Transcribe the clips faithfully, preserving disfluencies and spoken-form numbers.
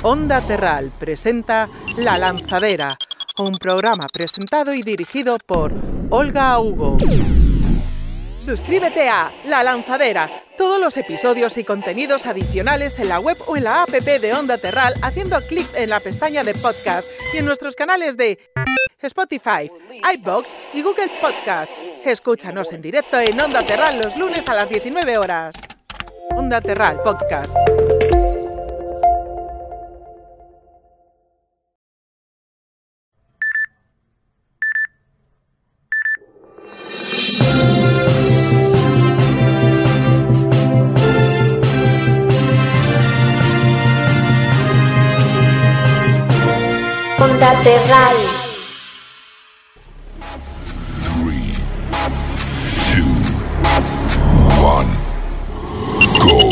Onda Terral presenta La Lanzadera, un programa presentado y dirigido por Olga Hugo. Suscríbete a La Lanzadera, todos los episodios y contenidos adicionales en la web o en la app de Onda Terral haciendo clic en la pestaña de podcast y en nuestros canales de Spotify, iVoox y Google Podcast. Escúchanos en directo en Onda Terral los lunes a las diecinueve horas. Onda Terral Podcast. Onda Terral. Three, two, one, go.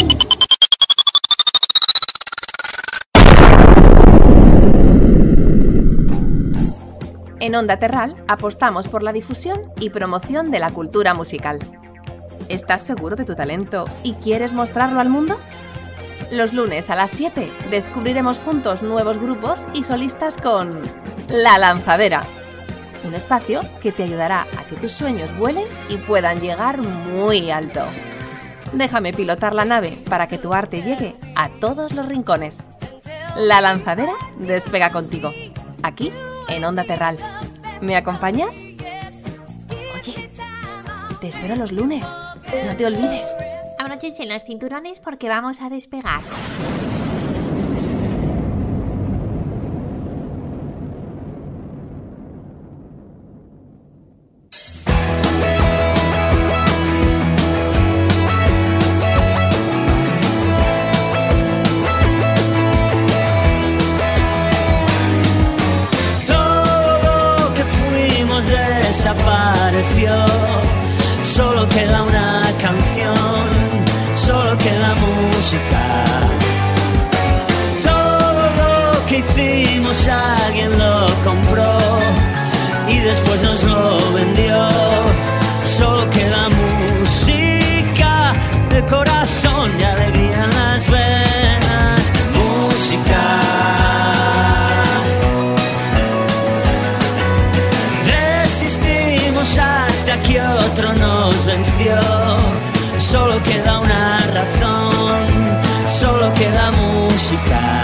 En Onda Terral apostamos por la difusión y promoción de la cultura musical. ¿Estás seguro de tu talento y quieres mostrarlo al mundo? Los lunes a las siete descubriremos juntos nuevos grupos y solistas con La Lanzadera, un espacio que te ayudará a que tus sueños vuelen y puedan llegar muy alto. Déjame pilotar la nave para que tu arte llegue a todos los rincones. La Lanzadera despega contigo, aquí en Onda Terral. ¿Me acompañas? Oye, te espero los lunes, no te olvides. Abróchense los cinturones porque vamos a despegar. Todo lo que fuimos desapareció. Solo queda una canción, solo queda música. Todo lo que hicimos alguien lo compró y después nos lo vendió. Solo queda música de corazón y alegría en las venas. Música. Resistimos hasta que otro nos venció. Solo queda una razón, solo queda música.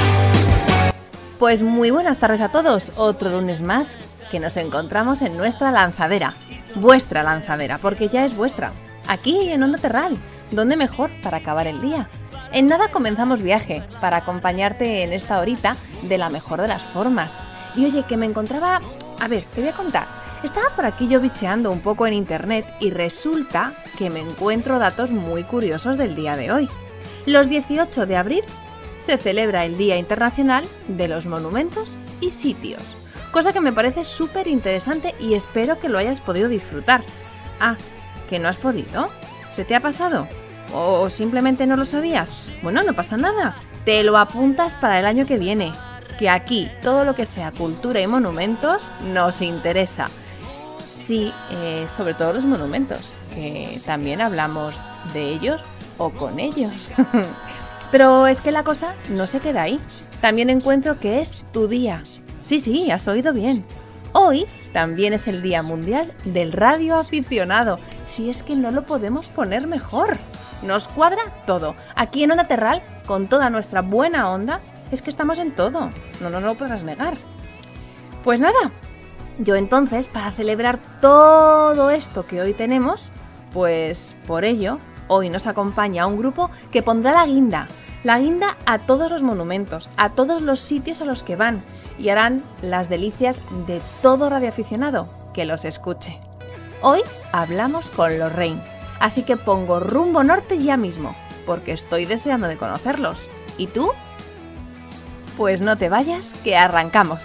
Pues muy buenas tardes a todos, otro lunes más que nos encontramos en nuestra lanzadera, vuestra lanzadera, porque ya es vuestra, aquí en Onda Terral, ¿dónde mejor para acabar el día? En nada comenzamos viaje, para acompañarte en esta horita de la mejor de las formas. Y oye, que me encontraba... A ver, te voy a contar. Estaba por aquí yo bicheando un poco en internet y resulta que me encuentro datos muy curiosos del día de hoy. Los dieciocho de abril se celebra el Día Internacional de los Monumentos y Sitios, cosa que me parece súper interesante y espero que lo hayas podido disfrutar. Ah, ¿que no has podido? ¿Se te ha pasado? ¿O simplemente no lo sabías? Bueno, no pasa nada, te lo apuntas para el año que viene, que aquí todo lo que sea cultura y monumentos nos interesa. Sí, eh, sobre todo los monumentos, que también hablamos de ellos o con ellos. Pero es que la cosa no se queda ahí. También encuentro que es tu día. Sí, sí, has oído bien. Hoy también es el Día Mundial del Radio Aficionado. Si es que no lo podemos poner mejor. Nos cuadra todo. Aquí en Onda Terral, con toda nuestra buena onda, es que estamos en todo. No, no, no lo podrás negar. Pues nada. Yo entonces, para celebrar todo esto que hoy tenemos, pues por ello, hoy nos acompaña un grupo que pondrá la guinda, la guinda a todos los monumentos, a todos los sitios a los que van y harán las delicias de todo radioaficionado que los escuche. Hoy hablamos con los Rain, así que pongo rumbo norte ya mismo, porque estoy deseando de conocerlos. ¿Y tú? Pues no te vayas, que arrancamos.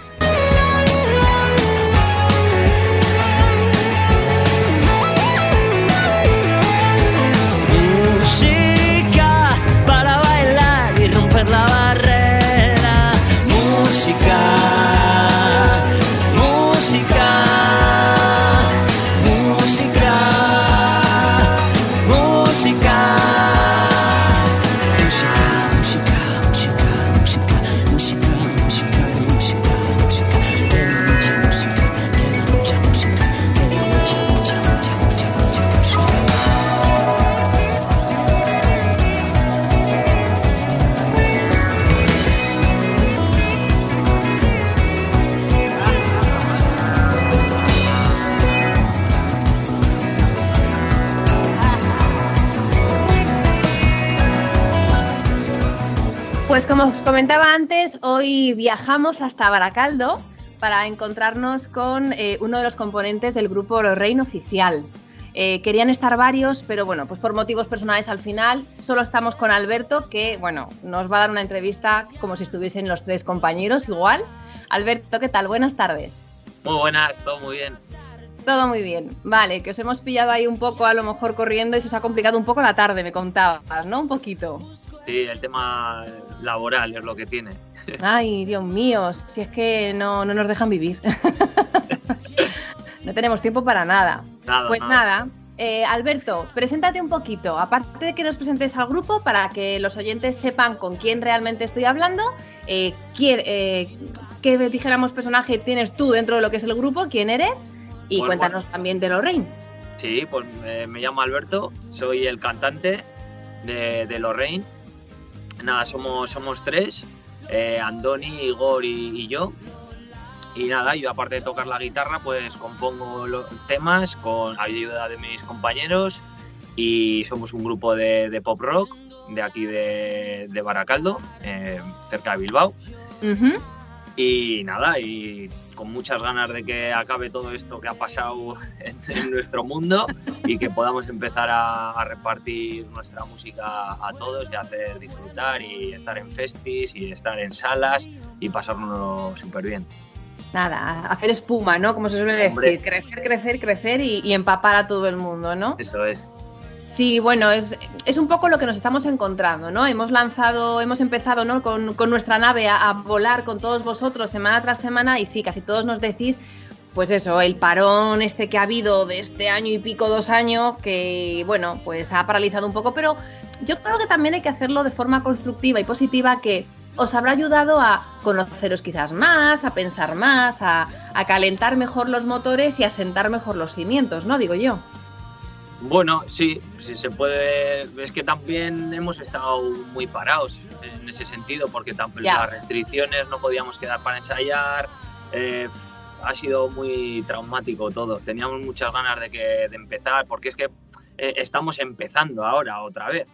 Música para bailar y romper la barrera. Música, música, música, música, música, música, música, música, música. Pues como os comentaba antes, hoy viajamos hasta Baracaldo para encontrarnos con eh, uno de los componentes del grupo Lorraine Oficial. Eh, querían estar varios, pero bueno, pues por motivos personales al final solo estamos con Alberto, que bueno, nos va a dar una entrevista como si estuviesen los tres compañeros igual. Alberto, ¿qué tal? Buenas tardes. Muy buenas, todo muy bien. Todo muy bien. Vale, que os hemos pillado ahí un poco a lo mejor corriendo y se os ha complicado un poco la tarde, me contabas, ¿no? Un poquito. Sí, el tema laboral es lo que tiene. Ay, Dios mío, si es que no, no nos dejan vivir. No tenemos tiempo para nada. Nada, pues nada, nada eh, Alberto, preséntate un poquito, aparte de que nos presentes al grupo para que los oyentes sepan con quién realmente estoy hablando, eh, quién, eh, qué dijéramos personaje tienes tú dentro de lo que es el grupo, quién eres y pues cuéntanos bueno. también de Lorraine. Sí, pues eh, me llamo Alberto, soy el cantante de, de Lorraine. Nada, somos, somos tres, eh, Andoni, Igor y, y yo. Y nada, yo aparte de tocar la guitarra, pues compongo los temas con ayuda de mis compañeros y somos un grupo de, de pop rock de aquí de, de Baracaldo, eh, cerca de Bilbao. Uh-huh. Y nada, y con muchas ganas de que acabe todo esto que ha pasado en, en nuestro mundo y que podamos empezar a, a repartir nuestra música a todos y hacer disfrutar y estar en festis y estar en salas y pasárnoslo súper bien. Nada, hacer espuma, ¿no? Como se suele decir, Hombre. crecer, crecer, crecer y, y empapar a todo el mundo, ¿no? Eso es. Sí, bueno, es, es un poco lo que nos estamos encontrando, ¿no? Hemos lanzado, hemos empezado, ¿no? Con, con nuestra nave a, a volar con todos vosotros semana tras semana y sí, casi todos nos decís, pues eso, el parón este que ha habido de este año y pico, dos años, que, bueno, pues ha paralizado un poco, pero yo creo que también hay que hacerlo de forma constructiva y positiva que os habrá ayudado a conoceros quizás más, a pensar más, a, a calentar mejor los motores y a sentar mejor los cimientos, ¿no? Digo yo. Bueno, sí, sí se puede. Es que también hemos estado muy parados en ese sentido, porque tampoco las restricciones no podíamos quedar para ensayar. Eh, ha sido muy traumático todo. Teníamos muchas ganas de que de empezar, porque es que eh, estamos empezando ahora otra vez.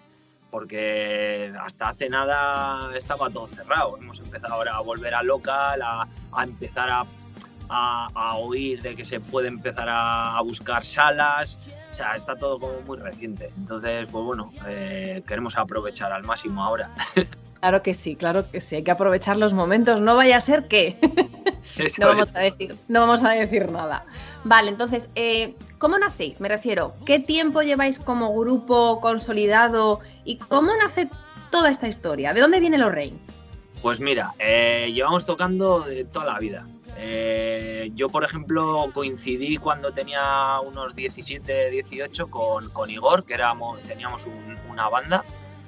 Porque hasta hace nada estaba todo cerrado. Hemos empezado ahora a volver al local, a, a empezar a, a, a oír de que se puede empezar a, a buscar salas. O sea, está todo como muy reciente. Entonces, pues bueno, eh, queremos aprovechar al máximo ahora. Claro que sí, claro que sí. Hay que aprovechar los momentos. No vaya a ser que Eso no vamos es. a decir, no vamos a decir nada. Vale, entonces, eh, ¿cómo nacéis? Me refiero, ¿qué tiempo lleváis como grupo consolidado y cómo nace toda esta historia? ¿De dónde viene Lorraine? Pues mira, eh, llevamos tocando de toda la vida. Eh, yo, por ejemplo, coincidí cuando tenía unos diecisiete, dieciocho con, con Igor, que éramos, teníamos un, una banda.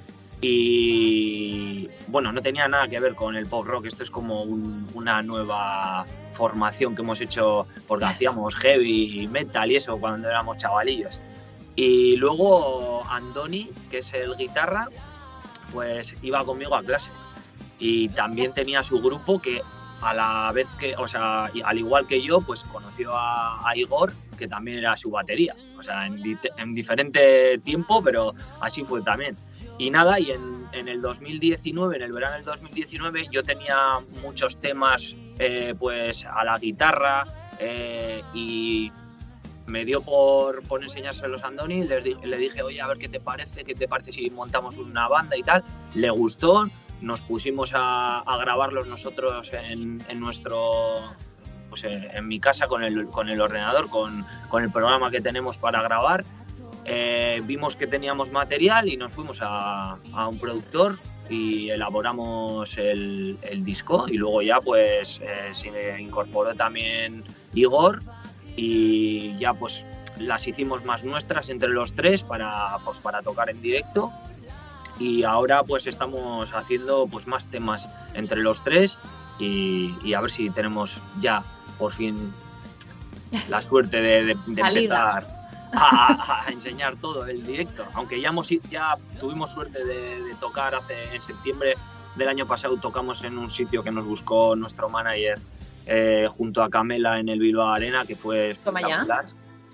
Y bueno, no tenía nada que ver con el pop rock, esto es como un, una nueva formación que hemos hecho porque hacíamos heavy metal y eso cuando éramos chavalillos. Y luego Andoni, que es el guitarra, pues iba conmigo a clase y también tenía su grupo que a la vez que, o sea, al igual que yo, pues conoció a, a Igor, que también era su batería, o sea, en, di en diferente tiempo, pero así fue también. Y nada, y en, en el dos mil diecinueve, en el verano del dos mil diecinueve, yo tenía muchos temas eh, pues a la guitarra eh, y me dio por, por enseñárselos a Andoni. Les di, le dije, oye, a ver qué te parece, qué te parece si montamos una banda y tal. Le gustó, nos pusimos a, a grabarlos nosotros en, en nuestro... pues en, en mi casa con el, con el ordenador, con, con el programa que tenemos para grabar. Eh, vimos que teníamos material y nos fuimos a, a un productor y elaboramos el, el disco y luego ya pues eh, se incorporó también Igor y ya pues las hicimos más nuestras entre los tres para, pues, para tocar en directo y ahora pues estamos haciendo pues más temas entre los tres y, y a ver si tenemos ya por fin la suerte de, de, de empezar A, a enseñar todo el directo, aunque ya, hemos, ya tuvimos suerte de, de tocar hace en septiembre del año pasado, tocamos en un sitio que nos buscó nuestro manager eh, junto a Camela en el Bilbao Arena, que fue espectacular.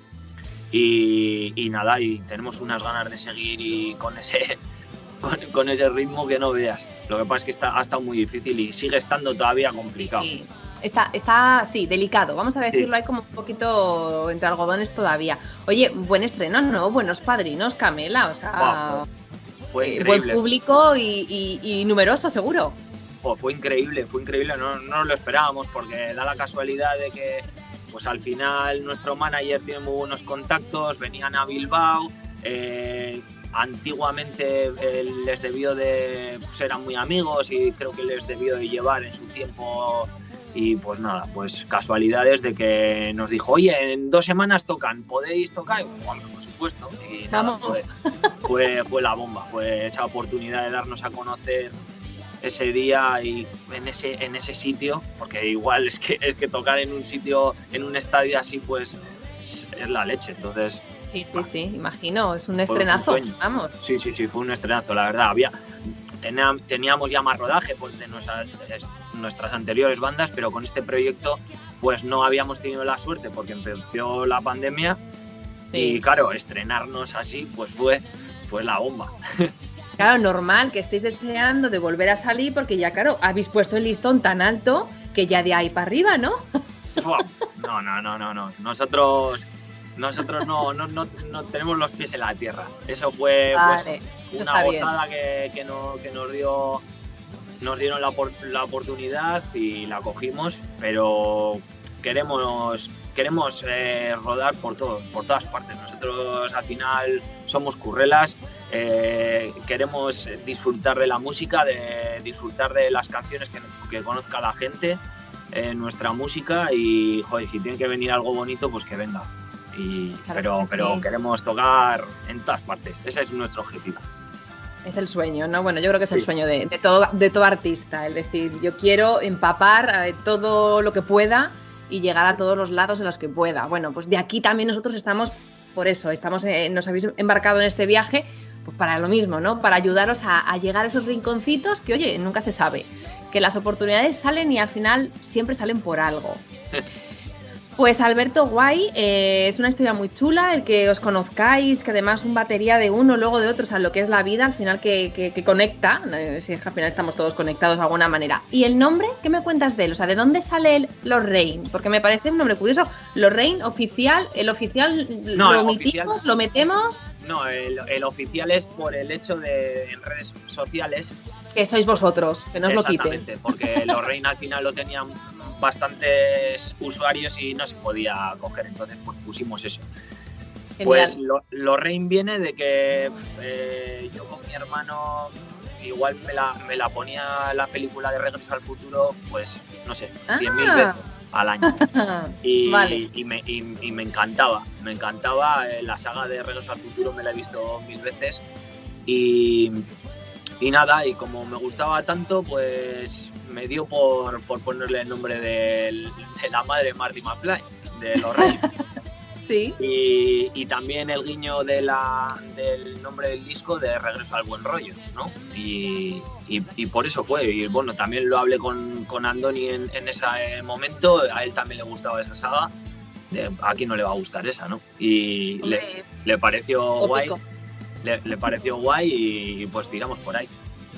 Y, y nada, y tenemos unas ganas de seguir y con ese con, con ese ritmo que no veas. Lo que pasa es que está, ha estado muy difícil y sigue estando todavía complicado. Sí, está, está, sí, delicado, vamos a decirlo, Sí. hay como un poquito entre algodones todavía. Oye, buen estreno, ¿no? Buenos padrinos, Camela, o sea, Buah, Fue eh, buen increíble. público y, y- y numeroso, seguro. Oh, fue increíble, fue increíble, no, no nos lo esperábamos porque da la casualidad de que pues al final nuestro manager tiene muy buenos contactos, venían a Bilbao, eh, antiguamente eh, les debió de, pues eran muy amigos y creo que les debió de llevar en su tiempo y pues nada, pues casualidades de que nos dijo, oye, en dos semanas tocan, ¿podéis tocar? Y, bueno, por supuesto, y nada, Vamos. fue, fue, fue la bomba, fue esa oportunidad de darnos a conocer ese día y en ese en ese sitio, porque igual es que es que tocar en un sitio, en un estadio así, pues es, es la leche. Entonces, Sí, sí, sí, imagino, es un fue un estrenazo, sueño. vamos. Sí, sí, sí, fue un estrenazo, la verdad. Había tenía- teníamos ya más rodaje pues de nuestras, de nuestras anteriores bandas, pero con este proyecto pues no habíamos tenido la suerte porque empezó la pandemia Sí. y claro, estrenarnos así pues fue fue la bomba. Claro, normal que estéis deseando de volver a salir porque ya, claro, habéis puesto el listón tan alto que ya de ahí para arriba, ¿no? Buah, No, no, no, no, no. Nosotros, nosotros no, no, no, no tenemos los pies en la tierra. Eso fue Vale, pues, eso una está bien. gozada que, que, no- que nos dio, nos dieron la, opor- la oportunidad y la cogimos, pero queremos, queremos eh, rodar por todo, por todas partes. Nosotros al final somos currelas. Eh, queremos disfrutar de la música, de disfrutar de las canciones que, que conozca la gente, eh, nuestra música y joder, si tiene que venir algo bonito, pues que venga. Y, Claro pero que pero sí. queremos tocar en todas partes, ese es nuestro objetivo. Es el sueño, ¿no? Bueno, yo creo que es el Sí. sueño de, de todo, de todo artista, es decir, yo quiero empapar eh, todo lo que pueda y llegar a todos los lados en los que pueda. Bueno, pues de aquí también nosotros estamos, por eso, estamos, eh, nos habéis embarcado en este viaje, pues para lo mismo, ¿no? Para ayudaros a, a llegar a esos rinconcitos que, oye, nunca se sabe, que las oportunidades salen y al final siempre salen por algo. Pues Alberto Guay, eh, es una historia muy chula, el que os conozcáis, que además un batería de uno, luego de otro, o sea, lo que es la vida, al final que, que, que conecta, eh, si es que al final estamos todos conectados de alguna manera. ¿Y el nombre? ¿Qué me cuentas de él? O sea, ¿de dónde sale el Lorraine? Porque me parece un nombre curioso. Lorraine, oficial, el oficial No, lo el omitimos, oficial- lo metemos, No, el, el oficial es por el hecho de en redes sociales. que sois vosotros, que no os lo quiten. Exactamente, porque Lorraine al final lo tenían bastantes usuarios y no se podía coger, entonces pues pusimos eso. Genial. Pues lo, Lorraine viene de que eh, yo con mi hermano igual me la, me la ponía la película de Regreso al Futuro, pues no sé, cien mil Ah. veces al año. Y, Vale. y, me, y- y me encantaba, me encantaba, eh, la saga de Regreso al Futuro me la he visto mil veces y, y nada, y como me gustaba tanto, pues me dio por, por ponerle el nombre del- de la madre Marty McFly, de Lorraine. Sí. Y, y también el guiño de la, del nombre del disco de Regreso al Buen Rollo, ¿no? Y, y- y por eso fue. Y bueno, también lo hablé con, con Andoni en, en ese momento, a él también le gustaba esa saga. Eh, a quién no le va a gustar esa, ¿no? Y le, Hombre, es le pareció guay, tópico. le, le pareció guay y pues tiramos por ahí.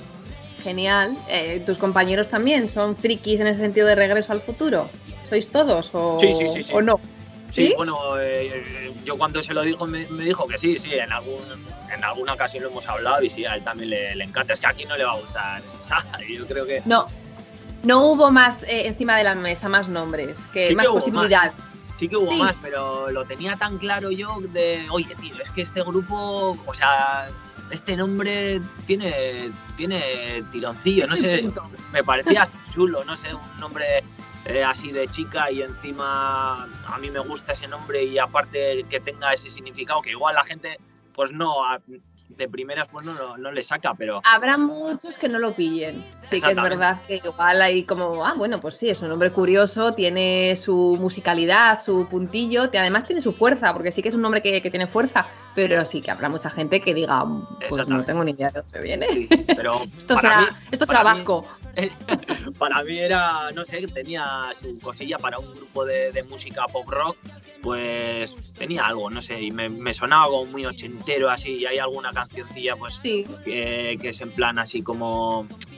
Genial. Eh, ¿Tus compañeros también son frikis en ese sentido de Regreso al Futuro? ¿Sois todos o, Sí, sí, sí, sí. o no? Sí, ¿Sí? bueno, eh, yo cuando se lo dijo me, me dijo que sí, sí, en algún en alguna ocasión lo hemos hablado y sí, a él también le, le encanta. Es que a quién no le va a gustar esa saga y yo creo que No, no hubo más eh, encima de la mesa, más nombres, que Sí que más hubo posibilidades. sí que hubo Sí. más, pero lo tenía tan claro yo de, oye, tío, es que este grupo, o sea, este nombre tiene, tiene tironcillo, no sé, Punto. me parecía chulo, no sé, un nombre eh, así de chica y encima a mí me gusta ese nombre y aparte que tenga ese significado que igual la gente pues no a- de primeras pues no, no, no le saca, pero Habrá muchos que no lo pillen. Sí que es Exactamente. verdad que igual hay como, ah, bueno, pues sí, es un nombre curioso, tiene su musicalidad, su puntillo, te- además tiene su fuerza, porque sí que es un nombre que, que tiene fuerza, pero sí que habrá mucha gente que diga, pues no Exactamente. tengo ni idea de dónde viene. sí, pero Esto para será, mí, esto para será mí- vasco. para mí era, no sé, tenía su cosilla para un grupo de, de música pop rock, pues tenía algo, no sé, y me, me sonaba como muy ochentero así, y hay alguna cancioncilla pues Sí. que, que es en plan así como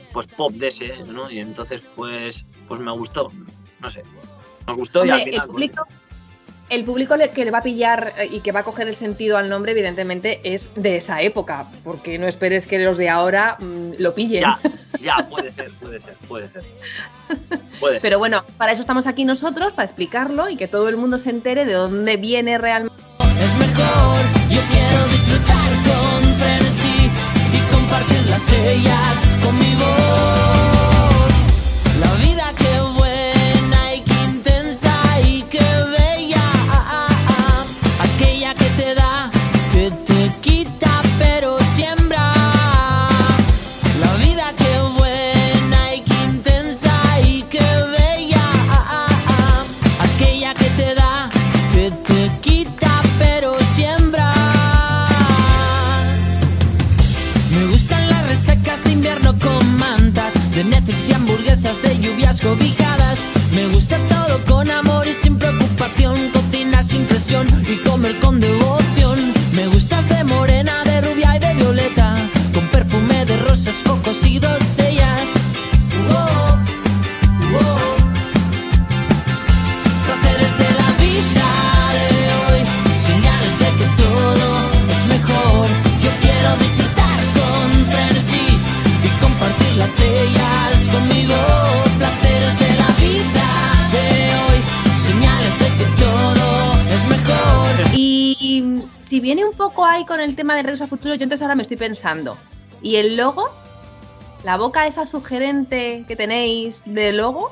pues pop de ese, ¿no? Y entonces pues, pues me gustó, no sé, nos gustó. Hombre, y al final, el público, pues, el público que le va a pillar y que va a coger el sentido al nombre, evidentemente, es de esa época, porque no esperes que los de ahora mmm, lo pillen. Ya, ya, puede ser, puede ser, puede ser. Puede ser. Pero bueno, para eso estamos aquí nosotros, para explicarlo y que todo el mundo se entere de dónde viene realmente. Es mejor, yo quiero disfrutar con frenesí y compartir las ellas con mi voz. La vida que buena y que intensa y que bella, aquella que te da, que te quita pero siembra. La vida que buena y que intensa y que bella, aquella que te da, que te quita pero siembra. Me gustan las resecas de invierno con mantas, de Netflix y hamburguesas, de lluvias cobijadas. Me gusta todo con amor y sin preocupación, cocinar sin presión y comer con devoción. Me gustas de morena, de rubia y de violeta, con perfume de rosas, cocos y grosellas. Oh, oh. Placeres de la vida de hoy, señales de que todo es mejor. Yo quiero disfrutar con frenesí y compartir las ellas conmigo. Placeres de la vida de hoy, señales de que todo es mejor. Y si viene un poco ahí con el tema de Regreso al Futuro, yo entonces ahora me estoy pensando, ¿y el logo? ¿La boca esa sugerente que tenéis de logo?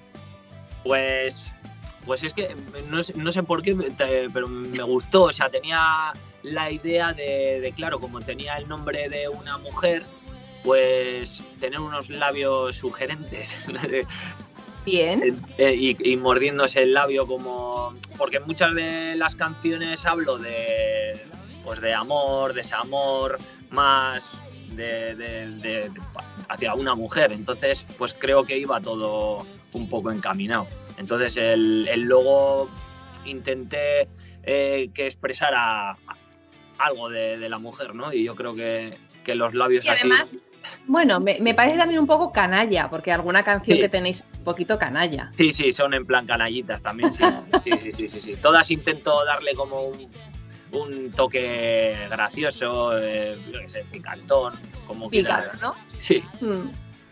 Pues, pues es que no sé, no sé por qué, pero me gustó. O sea, tenía la idea de, de, claro, como tenía el nombre de una mujer, pues tener unos labios sugerentes. Bien. Y, y mordiéndose el labio como... Porque muchas de las canciones hablo de, pues de amor, desamor, más de, de, de, de hacia una mujer. Entonces, pues creo que iba todo un poco encaminado. Entonces, el, el logo intenté eh, que expresara algo de, de la mujer, ¿no? Y yo creo que, que los labios sí, así... además, bueno, me, me parece también un poco canalla, porque alguna canción sí. que tenéis un poquito canalla. Sí, sí, son en plan canallitas también, sí. Sí, sí, sí, sí, sí. Todas intento darle como un, un toque gracioso, eh, yo qué sé, picantón, como Picado, ¿no? Sí. Mm.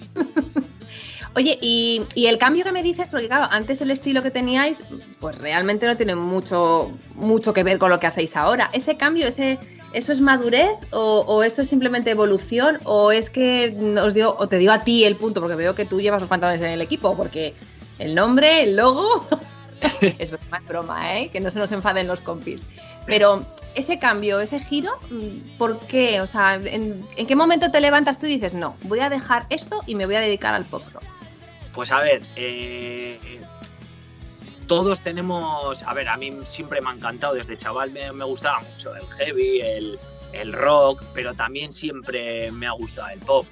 Oye, y, y el cambio que me dices, porque claro, antes el estilo que teníais, pues realmente no tiene mucho, mucho que ver con lo que hacéis ahora. ¿Ese cambio, ese, eso es madurez o, o eso es simplemente evolución o es que os dio, o te dio a ti el punto, porque veo que tú llevas los pantalones en el equipo, porque el nombre, el logo, es broma, es broma, ¿eh? Que no se nos enfaden los compis. Pero ese cambio, ese giro, ¿por qué? O sea, ¿en, en qué momento te levantas tú y dices, no, voy a dejar esto y me voy a dedicar al pop rock? Pues a ver, eh, todos tenemos... A ver, a mí siempre me ha encantado, desde chaval me, me gustaba mucho el heavy, el, el rock, pero también siempre me ha gustado el pop.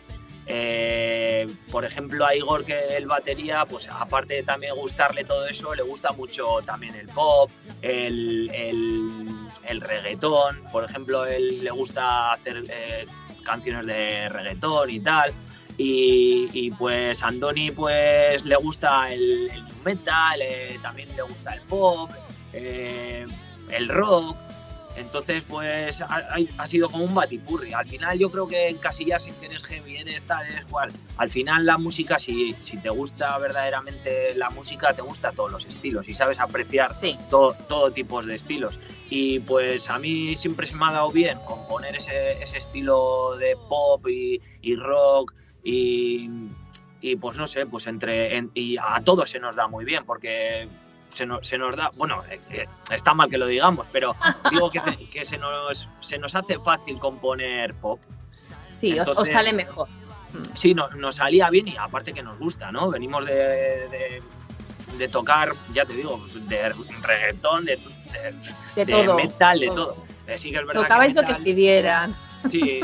Eh, por ejemplo, a Igor, que el batería, pues aparte de también gustarle todo eso, le gusta mucho también el pop, el, el, el reggaetón. Por ejemplo, él le gusta hacer eh, canciones de reggaetón y tal. Y, y pues a Andoni pues le gusta el, el nu metal, eh, también le gusta el pop, eh, el rock. Entonces pues ha, ha sido como un batipurri. Al final yo creo que encasillarse si eres heavy, eres tal, eres cual. Al final la música, si, si te gusta verdaderamente la música, te gusta todos los estilos y sabes apreciar sí. todo, todo tipo de estilos. Y pues a mí siempre se me ha dado bien componer ese, ese estilo de pop y, y rock. Y, y pues no sé, pues entre en, y a todos se nos da muy bien porque se nos, se nos da, bueno, eh, está mal que lo digamos, pero digo que, se, que se, nos, se nos hace fácil componer pop. Sí, Entonces, os, os sale mejor. Sí, no, nos salía bien y aparte que nos gusta, ¿no? Venimos de, de, de tocar, ya te digo, de reggaetón, de, de, de, de todo, metal, de todo. todo. Eh, sí que es verdad Tocabais que metal, lo que pidieran. Sí,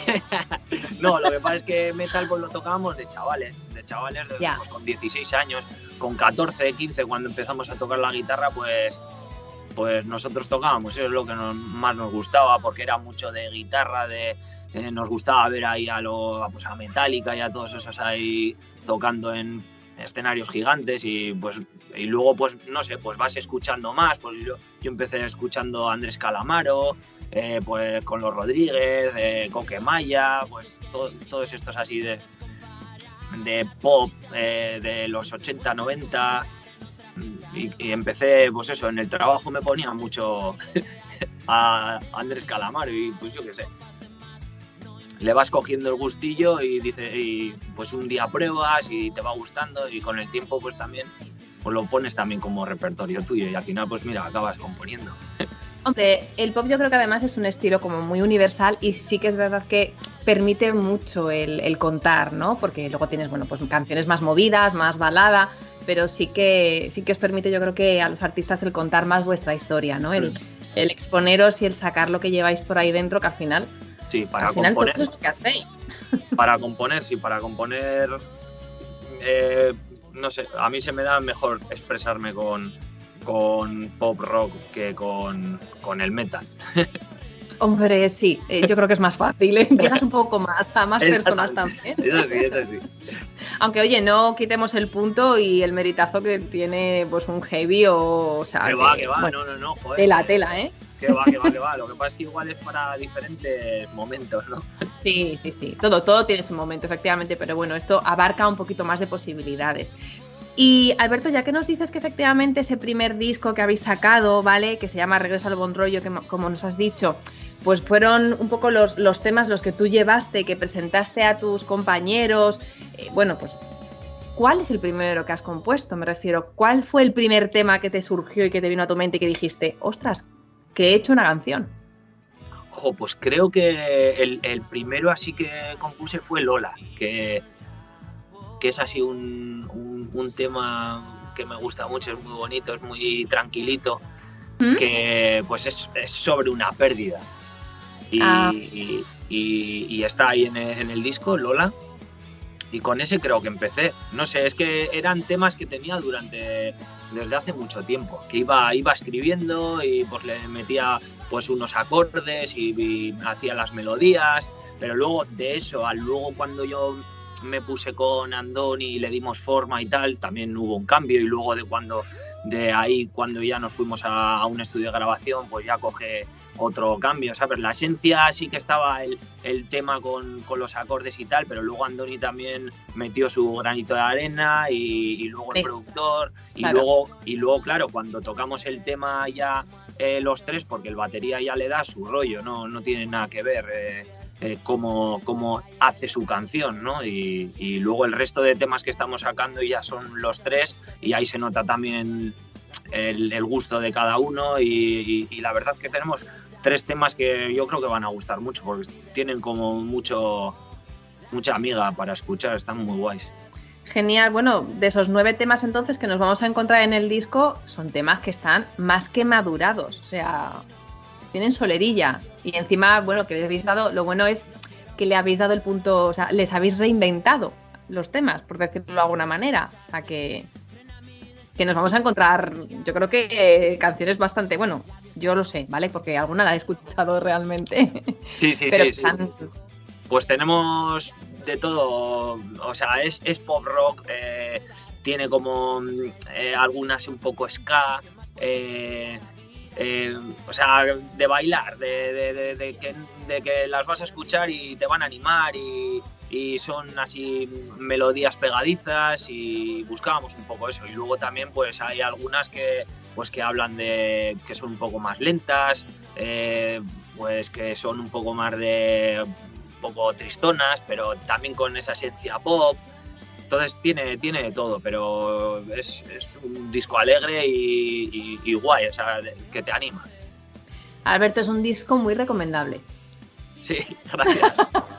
no, lo que pasa es que metal pues lo tocábamos de chavales, de chavales de, pues, con dieciséis años, con catorce, quince cuando empezamos a tocar la guitarra, pues, pues nosotros tocábamos, eso es lo que nos, más nos gustaba, porque era mucho de guitarra, de, eh, nos gustaba ver ahí a, lo, pues a Metallica y a todos esos ahí tocando en escenarios gigantes y pues y luego pues no sé, pues vas escuchando más, pues yo, yo empecé escuchando a Andrés Calamaro, eh, pues con los Rodríguez, eh, Coquemaya, pues to, todos estos así de, de pop eh, de los ochenta, noventa y, y empecé pues eso, en el trabajo me ponía mucho a Andrés Calamaro y pues yo qué sé, le vas cogiendo el gustillo y dice y pues un día pruebas y te va gustando y con el tiempo pues también pues lo pones también como repertorio tuyo y al final pues mira, acabas componiendo. Hombre, el pop yo creo que además es un estilo como muy universal y sí que es verdad que permite mucho el, el contar, ¿no? Porque luego tienes, bueno, pues canciones más movidas, más balada, pero sí que sí que os permite, yo creo que a los artistas el contar más vuestra historia, ¿no? El, el exponeros y el sacar lo que lleváis por ahí dentro, que al final, sí, para al final componer, pues, es lo que hacéis. Para componer, sí, para componer, eh, no sé, a mí se me da mejor expresarme con, con pop rock que con, con el metal. Hombre, sí, eh, yo creo que es más fácil, ¿eh? Llegas un poco más a más personas también. Eso sí, eso sí. Aunque, oye, no quitemos el punto y el meritazo que tiene pues un heavy o... o sea, que, que va, que va, bueno, no, no, no, joder. Tela, tela, ¿eh? Que va, que va, que va. Lo que pasa es que igual es para diferentes momentos, ¿no? Sí, sí, sí. Todo, todo tiene su momento, efectivamente, pero bueno, esto abarca un poquito más de posibilidades. Y Alberto, ya que nos dices que efectivamente ese primer disco que habéis sacado, ¿vale? Que se llama Regreso al Bon Rollo, que como nos has dicho, pues fueron un poco los, los temas los que tú llevaste, que presentaste a tus compañeros. Eh, bueno, pues, ¿cuál es el primero que has compuesto? Me refiero, ¿cuál fue el primer tema que te surgió y que te vino a tu mente y que dijiste, ostras, que he hecho una canción? Ojo, pues creo que el, el primero así que compuse fue Lola, que... que es así un, un, un tema que me gusta mucho, es muy bonito, es muy tranquilito, ¿Mm? que pues es, es sobre una pérdida. Y, ah. y, y, y está ahí en el, en el disco, Lola, y con ese creo que empecé. No sé, es que eran temas que tenía durante desde hace mucho tiempo, que iba, iba escribiendo y pues le metía pues unos acordes y, y hacía las melodías, pero luego de eso, al luego cuando yo me puse con Andoni y le dimos forma y tal, también hubo un cambio y luego de cuando de ahí cuando ya nos fuimos a, a un estudio de grabación pues ya coge otro cambio, ¿sabes? La esencia sí que estaba el, el tema con, con los acordes y tal, pero luego Andoni también metió su granito de arena y, y luego el sí. productor y claro. luego y luego claro, cuando tocamos el tema ya eh, los tres, porque el batería ya le da su rollo, no, no tiene nada que ver eh, Eh, cómo, cómo hace su canción, ¿no? Y, y luego el resto de temas que estamos sacando ya son los tres y ahí se nota también el, el gusto de cada uno y, y, y la verdad que tenemos tres temas que yo creo que van a gustar mucho porque tienen como mucho mucha amiga para escuchar, están muy guays. Genial, bueno, de esos nueve temas entonces que nos vamos a encontrar en el disco son temas que están más que madurados, o sea, tienen solerilla. Y encima, bueno, que les habéis dado, lo bueno es que le habéis dado el punto, o sea, les habéis reinventado los temas, por decirlo de alguna manera. O sea, que, que nos vamos a encontrar, yo creo que eh, canciones bastante, bueno, yo lo sé, ¿vale? Porque alguna la he escuchado realmente. Sí, sí, Pero sí, sí. Han... Pues tenemos de todo, o sea, es, es pop rock, eh, tiene como eh, algunas un poco ska, eh, Eh, o sea, de bailar, de, de, de, de, que, de que las vas a escuchar y te van a animar y, y son así melodías pegadizas y buscábamos un poco eso. Y luego también pues hay algunas que, pues, que hablan de que son un poco más lentas, eh, pues que son un poco más de un poco tristonas, pero también con esa esencia pop. Entonces tiene, tiene de todo, pero es, es un disco alegre y, y, y guay, o sea, que te anima. Alberto, es un disco muy recomendable. Sí, gracias.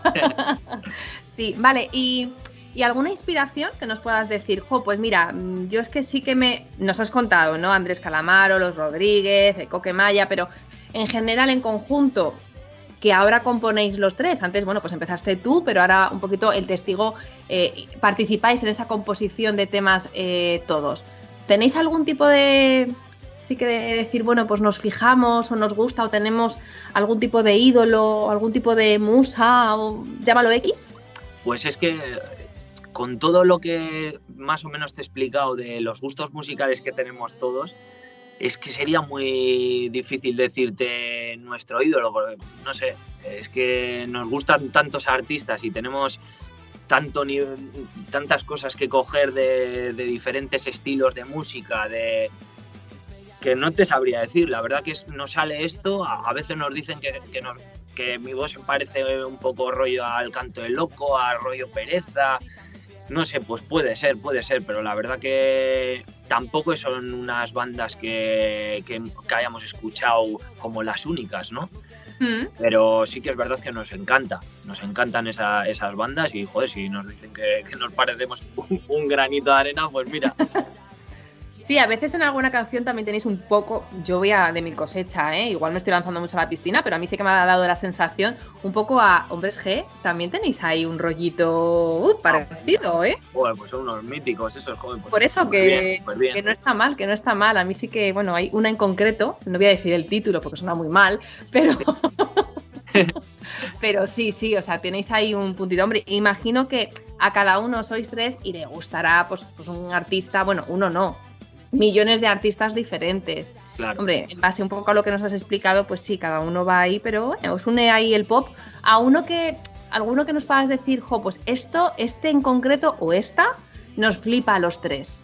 Sí, vale, y, y alguna inspiración que nos puedas decir, jo, pues mira, yo es que sí que me... Nos has contado, ¿no? Andrés Calamaro, los Rodríguez, Coquemaya, pero en general, en conjunto, que ahora componéis los tres. Antes, bueno, pues empezaste tú, pero ahora un poquito el testigo, eh, participáis en esa composición de temas eh, todos. ¿Tenéis algún tipo de sí que de decir, bueno, pues nos fijamos o nos gusta o tenemos algún tipo de ídolo, algún tipo de musa o llámalo X? Pues es que con todo lo que más o menos te he explicado de los gustos musicales que tenemos todos, es que sería muy difícil decirte nuestro ídolo, porque no sé, es que nos gustan tantos artistas y tenemos tanto tantas cosas que coger de, de diferentes estilos de música, de que no te sabría decir. La verdad que es, nos sale esto, a, a veces nos dicen que, que, nos, que mi voz parece un poco rollo al Canto del Loco, a rollo Pereza. No sé, pues puede ser, puede ser, pero la verdad que tampoco son unas bandas que, que, que hayamos escuchado como las únicas, ¿no? Mm. Pero sí que es verdad que nos encanta, nos encantan esa, esas bandas y, joder, si nos dicen que, que nos parecemos un, un granito de arena, pues mira. Sí, a veces en alguna canción también tenéis un poco, yo voy a de mi cosecha, ¿eh? Igual me estoy lanzando mucho a la piscina, pero a mí sí que me ha dado la sensación un poco a Hombres G, también tenéis ahí un rollito uh, parecido, ¿eh? Joder, pues son unos míticos esos, joder. Pues por eso que, bien, pues bien. que no está mal, que no está mal. A mí sí que, bueno, hay una en concreto, no voy a decir el título porque suena muy mal, pero... pero sí, sí, o sea, tenéis ahí un puntito. Hombre, imagino que a cada uno sois tres y le gustará pues, pues un artista, bueno, uno no, millones de artistas diferentes. Claro. Hombre, en base un poco a lo que nos has explicado, pues sí, cada uno va ahí, pero bueno, os une ahí el pop a uno que, alguno que nos puedas decir, jo, pues esto, este en concreto o esta, nos flipa a los tres.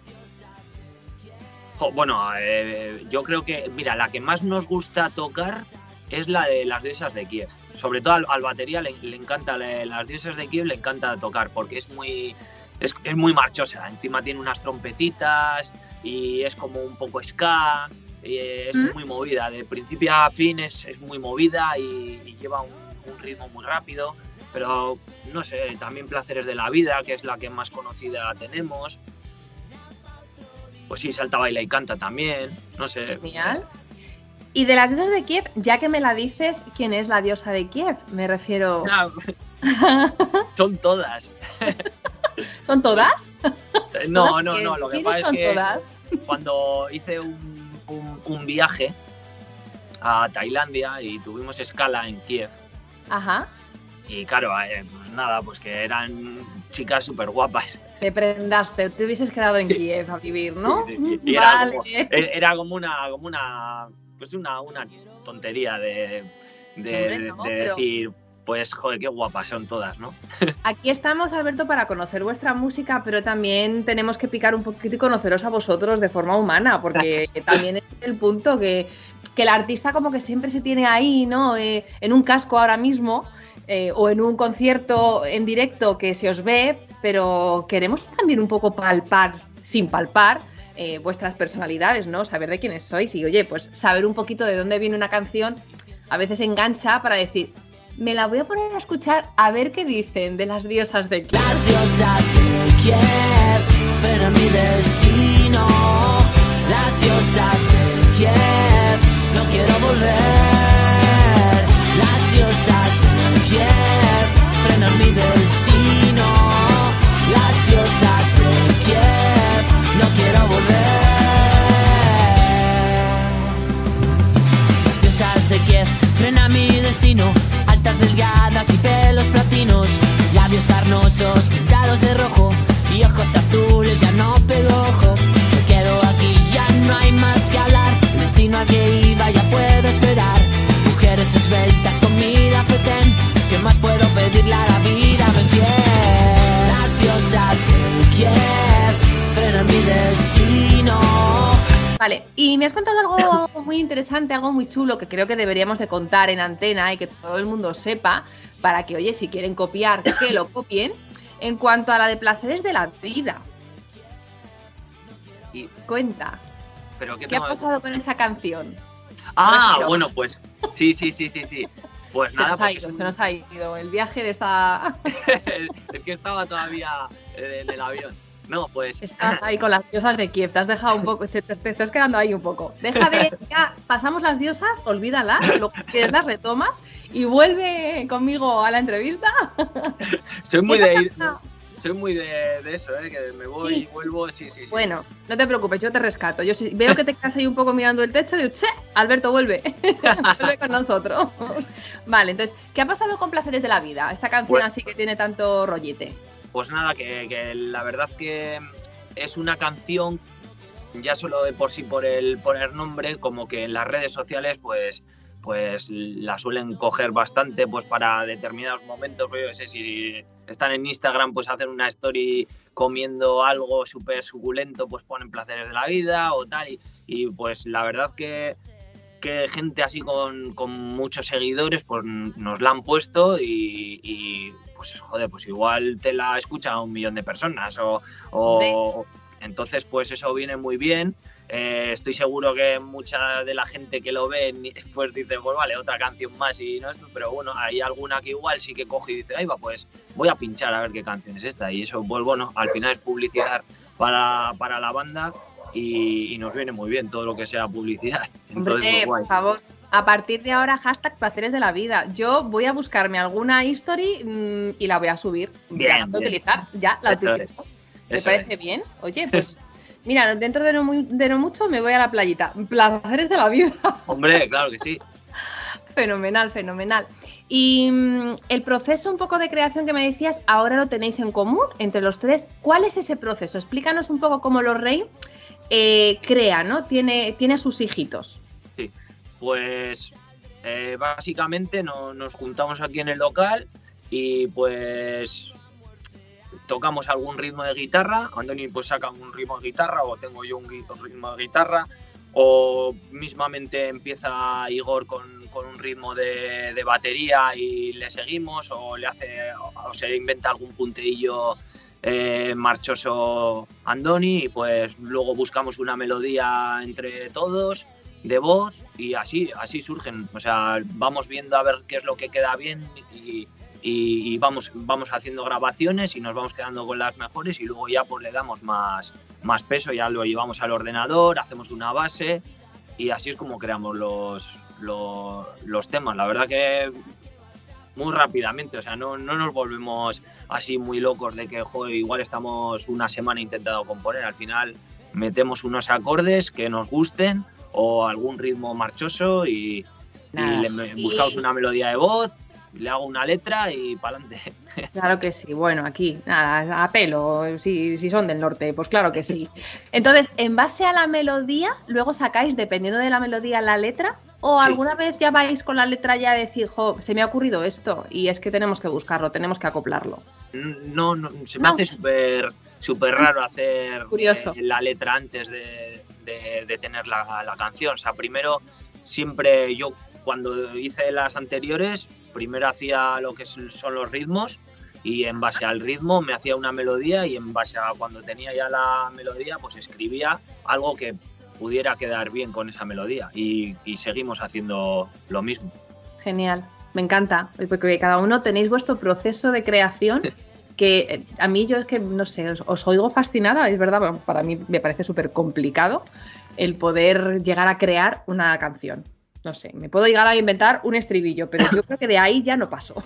Jo, bueno, eh, yo creo que, mira, la que más nos gusta tocar es la de Las Diosas de Kiev. Sobre todo al, al batería le, le encanta, le, Las Diosas de Kiev le encanta tocar porque es muy, es, es muy marchosa. Encima tiene unas trompetitas y es como un poco ska, y es ¿Mm? muy movida, de principio a fin es, es muy movida y, y lleva un, un ritmo muy rápido, pero no sé, también Placeres de la Vida, que es la que más conocida tenemos, pues sí, Salta, Baila y Canta también, no sé. Genial. Y de Las Diosas de Kiev, ya que me la dices, ¿quién es la diosa de Kiev? Me refiero... No, son todas. ¿Son todas? No, no, no, lo que pasa son es que todas? Cuando hice un, un, un viaje a Tailandia y tuvimos escala en Kiev. Ajá. Y claro, eh, pues nada, pues que eran chicas súper guapas. Te prendaste, te hubieses quedado en sí. Kiev a vivir, ¿no? Sí, sí, sí. Vale. Era como, era como una, como una, pues una, una tontería de, de, Hombre, no, de pero... decir... Pues, joder, qué guapas son todas, ¿no? Aquí estamos, Alberto, para conocer vuestra música, pero también tenemos que picar un poquito y conoceros a vosotros de forma humana, porque también es el punto que, que el artista como que siempre se tiene ahí, ¿no? Eh, en un casco ahora mismo, eh, o en un concierto en directo que se os ve, pero queremos también un poco palpar, sin palpar, eh, vuestras personalidades, ¿no? Saber de quiénes sois y, oye, pues saber un poquito de dónde viene una canción, a veces engancha para decir... Me la voy a poner a escuchar a ver qué dicen de Las Diosas de Kiev. Las diosas de Kiev frenan mi destino. Las diosas de Kiev, no quiero volver. Las diosas de Kiev frenan mi destino. Las diosas de Kiev, no quiero volver. Las diosas de Kiev frenan mi destino. Altas, delgadas y pelos platinos, labios carnosos pintados de rojo y ojos azules, ya no pego ojo. Me quedo aquí, ya no hay más que hablar. El destino al que iba ya puedo esperar. Mujeres esbeltas, comida petén, ¿qué más puedo pedirle a la vida? Recién las diosas de Kiev frenan mi destino. Vale, y me has contado algo muy interesante, algo muy chulo que creo que deberíamos de contar en antena y que todo el mundo sepa para que, oye, si quieren copiar, que lo copien. En cuanto a la de Placeres de la Vida. Y... Cuenta. ¿Pero qué, ¿Qué ha pasado con esa canción? Ah, Refiero. Bueno, pues sí, sí, sí, sí, sí. Pues se nada, nos ha ido, un... se nos ha ido el viaje de esta... Es que estaba todavía en el avión. No, pues... Estás ahí con Las Diosas de Kiev, te has dejado un poco, te, te estás quedando ahí un poco. Deja de, ya, pasamos Las Diosas, olvídalas, luego que las retomas y vuelve conmigo a la entrevista. Soy muy de ir... soy muy de, de eso, ¿eh? Que me voy Sí. y vuelvo, sí, sí, sí. Bueno, no te preocupes, yo te rescato. Yo si veo que te quedas ahí un poco mirando el techo, digo, ¡che! Alberto, vuelve. Vuelve con nosotros. Vale, entonces, ¿qué ha pasado con Placeres de la Vida? Esta canción Pues- así que tiene tanto rollete. Pues nada, que, que la verdad que es una canción, ya solo de por sí por el poner nombre, como que en las redes sociales pues, pues la suelen coger bastante pues para determinados momentos. Pues yo qué sé, si están en Instagram pues hacen una story comiendo algo súper suculento, pues ponen Placeres de la Vida o tal. Y, y pues la verdad que, que gente así con, con muchos seguidores pues nos la han puesto y... y pues joder, pues igual te la escucha un millón de personas o, o entonces pues eso viene muy bien. Eh, estoy seguro que mucha de la gente que lo ve pues dice, pues vale, otra canción más y no esto, pero bueno, hay alguna que igual sí que coge y dice, ahí va, pues voy a pinchar a ver qué canción es esta, y eso pues bueno, al final es publicidad para, para la banda y, y nos viene muy bien todo lo que sea publicidad. Entonces, Hombre, pues, guay. por favor. A partir de ahora, hashtag Placeres de la Vida. Yo voy a buscarme alguna history mmm, y la voy a subir. Bien, ya la voy a bien. utilizar, ya la Eso utilizo. ¿Te Eso parece es. bien? Oye, pues mira, dentro de no, muy, de no mucho me voy a la playita. Placeres de la Vida. Hombre, claro que sí. Fenomenal, fenomenal. Y mmm, el proceso un poco de creación que me decías, ahora lo tenéis en común entre los tres. ¿Cuál es ese proceso? Explícanos un poco cómo los Rey eh, crea, ¿no? Tiene, tiene a sus hijitos. Sí, pues eh, básicamente no, nos juntamos aquí en el local y pues tocamos algún ritmo de guitarra. Andoni pues saca un ritmo de guitarra o tengo yo un, un ritmo de guitarra o mismamente empieza Igor con, con un ritmo de, de batería y le seguimos o le hace o se inventa algún punteillo eh, marchoso Andoni y pues luego buscamos una melodía entre todos de voz y así así surgen, o sea, vamos viendo a ver qué es lo que queda bien y, y, y vamos vamos haciendo grabaciones y nos vamos quedando con las mejores y luego ya pues le damos más, más peso, ya lo llevamos al ordenador, hacemos una base y así es como creamos los, los, los temas. La verdad que muy rápidamente, o sea, no, no nos volvemos así muy locos de que joder, igual estamos una semana intentando componer, al final metemos unos acordes que nos gusten o algún ritmo marchoso y, Nada, y le sí. buscamos una melodía de voz, le hago una letra y para adelante. Claro que sí, bueno, aquí, nada, a pelo, si, si son del norte, pues claro que sí. Entonces, en base a la melodía, luego sacáis, dependiendo de la melodía, la letra, o Sí. alguna vez ya vais con la letra ya a decir, jo, se me ha ocurrido esto, y es que tenemos que buscarlo, tenemos que acoplarlo. No, no se me No. hace súper súper raro hacer Curioso. eh, la letra antes de, de, de tener la, la canción. O sea, primero, siempre yo cuando hice las anteriores, primero hacía lo que son los ritmos y en base al ritmo me hacía una melodía y en base a cuando tenía ya la melodía, pues escribía algo que pudiera quedar bien con esa melodía y, y seguimos haciendo lo mismo. Genial, me encanta, porque cada uno tenéis vuestro proceso de creación que eh, a mí yo es que, no sé, os, os oigo fascinada, es verdad, bueno, para mí me parece súper complicado el poder llegar a crear una canción. No sé, me puedo llegar a inventar un estribillo, pero yo creo que de ahí ya no paso.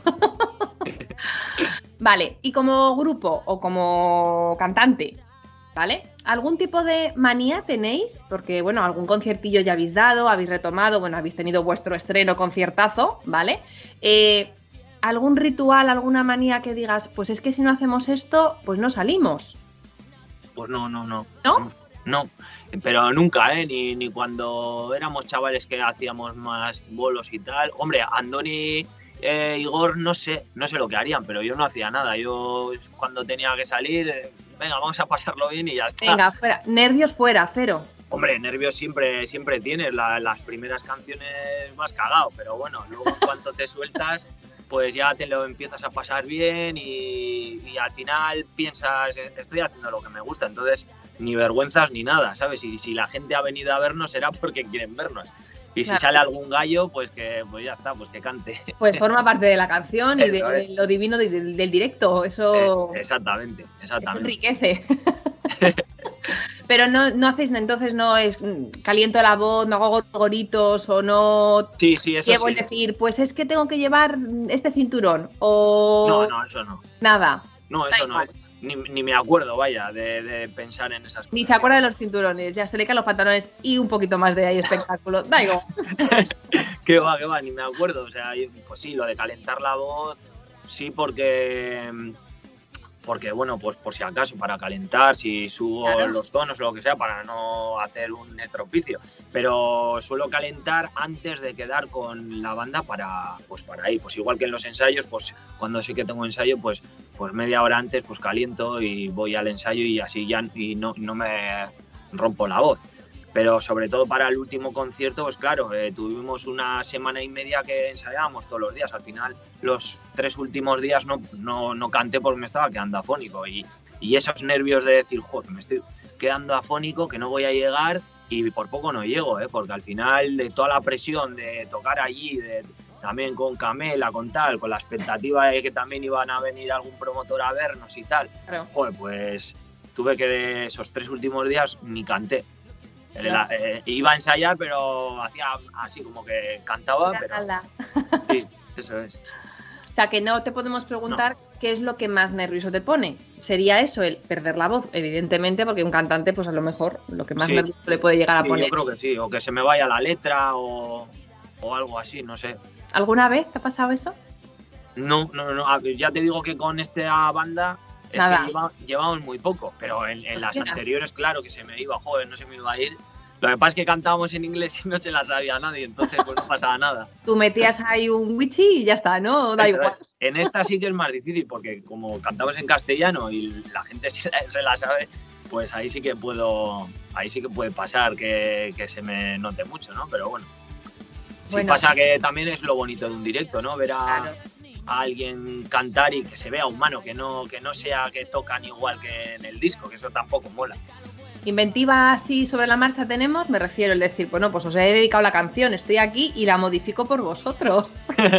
Vale, y como grupo o como cantante, ¿vale? ¿Algún tipo de manía tenéis? Porque, bueno, algún conciertillo ya habéis dado, habéis retomado, bueno, habéis tenido vuestro estreno conciertazo, ¿vale? Eh, ¿algún ritual, alguna manía que digas, pues es que si no hacemos esto, pues no salimos? Pues no, no, no. ¿No? No, pero nunca, ¿eh? Ni, ni cuando éramos chavales que hacíamos más bolos y tal. Hombre, Andoni, eh, Igor, no sé, no sé lo que harían, pero yo no hacía nada. Yo cuando tenía que salir, eh, venga, vamos a pasarlo bien y ya está. Venga, fuera, nervios fuera, cero. Hombre, nervios siempre, siempre tienes. La, las primeras canciones más cagado, pero bueno, luego en cuanto te sueltas, pues ya te lo empiezas a pasar bien y, y al final piensas, estoy haciendo lo que me gusta, entonces ni vergüenzas ni nada, ¿sabes? Y si la gente ha venido a vernos será porque quieren vernos. Y si Claro. sale algún gallo, pues que pues ya está, pues que cante. Pues forma parte de la canción y de, Eso es. de lo divino de- de- del directo, eso, Eh, exactamente, eso exactamente. enriquece. Pero no, no hacéis, entonces no es mm, caliento la voz, no hago gorgoritos o no Sí, sí, eso llevo sí. el decir, pues es que tengo que llevar este cinturón o No, no, eso no. nada. No, eso no es. Ni, ni me acuerdo, vaya, de, de pensar en esas cosas. Ni se acuerda de los cinturones, ya se le caen los pantalones y un poquito más de ahí espectáculo. Da igual. Qué va, qué va, ni me acuerdo. O sea, pues sí, lo de calentar la voz, sí, porque... Porque, bueno, pues por si acaso, para calentar, si subo Claro. los tonos o lo que sea, para no hacer un estropicio. Pero suelo calentar antes de quedar con la banda para, pues para ir. Pues igual que en los ensayos, pues cuando sé que tengo ensayo, pues, pues media hora antes pues caliento y voy al ensayo y así ya y no, no me rompo la voz. Pero sobre todo para el último concierto, pues claro, eh, tuvimos una semana y media que ensayábamos todos los días. Al final, los tres últimos días no, no, no canté porque me estaba quedando afónico. Y, y esos nervios de decir, joder, me estoy quedando afónico, que no voy a llegar y por poco no llego, ¿eh? Porque al final de toda la presión de tocar allí, de, también con Camela, con tal, con la expectativa de que también iban a venir algún promotor a vernos y tal, Claro. joder, pues tuve que de esos tres últimos días ni canté. La, eh, iba a ensayar, pero hacía así como que cantaba, pero Ala. sí, eso es. O sea, que no te podemos preguntar qué es lo que más nervioso te pone. Sería eso, el perder la voz, evidentemente, porque un cantante, pues a lo mejor lo que más Sí. nervioso le puede llegar a Sí, poner. yo creo que sí, o que se me vaya la letra o, o algo así, no sé. ¿Alguna vez te ha pasado eso? No, no, no, ya te digo que con esta banda es Nada. que lleva- llevamos muy poco, pero en, en las Hostias. anteriores, claro que se me iba, joder, no se me iba a ir. Lo que pasa es que cantábamos en inglés y no se la sabía nadie, entonces pues no pasaba nada. Tú metías ahí un wichi y ya está, ¿no? Da Eso igual. es. En esta sí que es más difícil porque como cantamos en castellano y la gente se la, se la sabe, pues ahí sí que puedo, ahí sí que puede pasar que, que se me note mucho, ¿no? Pero bueno. Sí Bueno. pasa que también es lo bonito de un directo, ¿no? Ver a, Claro. a alguien cantar y que se vea humano, que no, que no sea que tocan igual que en el disco, que eso tampoco mola. Inventiva así sobre la marcha tenemos, me refiero el decir, bueno, pues os he dedicado la canción, estoy aquí y la modifico por vosotros.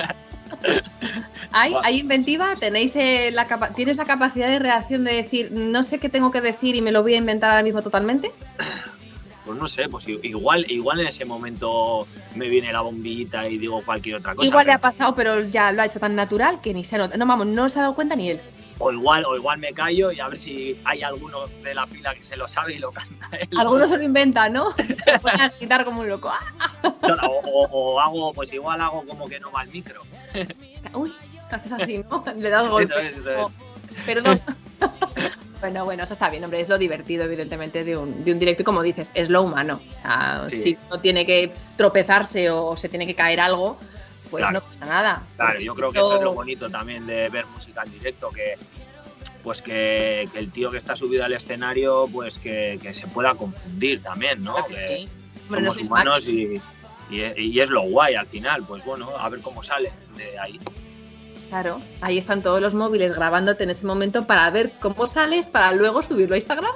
¿Hay, ¿Hay inventiva? ¿Tenéis eh, la capa- ¿Tienes la capacidad de reacción de decir, no sé qué tengo que decir y me lo voy a inventar ahora mismo totalmente? Pues no sé, pues igual, igual en ese momento me viene la bombillita y digo cualquier otra cosa. Igual le pero- ha pasado, pero ya lo ha hecho tan natural que ni se nota. No, vamos, no se ha dado cuenta ni él. O igual, o igual me callo y a ver si hay alguno de la fila que se lo sabe y lo canta él. Algunos se lo inventan, ¿no? Se ponen a gritar como un loco. ¡Ah! O, o- o hago, pues igual hago como que no va el micro. Uy, haces así, ¿no? Le das golpe. Eso es, eso es. Oh, perdón. Bueno, bueno, eso está bien, hombre. Es lo divertido, evidentemente, de un, de un directo. Y como dices, es lo humano. O sea, Sí. si no tiene que tropezarse o se tiene que caer algo, pues Claro. no pasa nada. Claro, Porque yo creo que eso es lo bonito también de ver música en directo, que pues que, que el tío que está subido al escenario, pues que, que se pueda confundir también, ¿no? Claro que Que sí. Hombre, no somos sois humanos máquinas. y, y, y es lo guay al final, pues bueno, a ver cómo sale de ahí. Claro, ahí están todos los móviles grabándote en ese momento para ver cómo sales para luego subirlo a Instagram.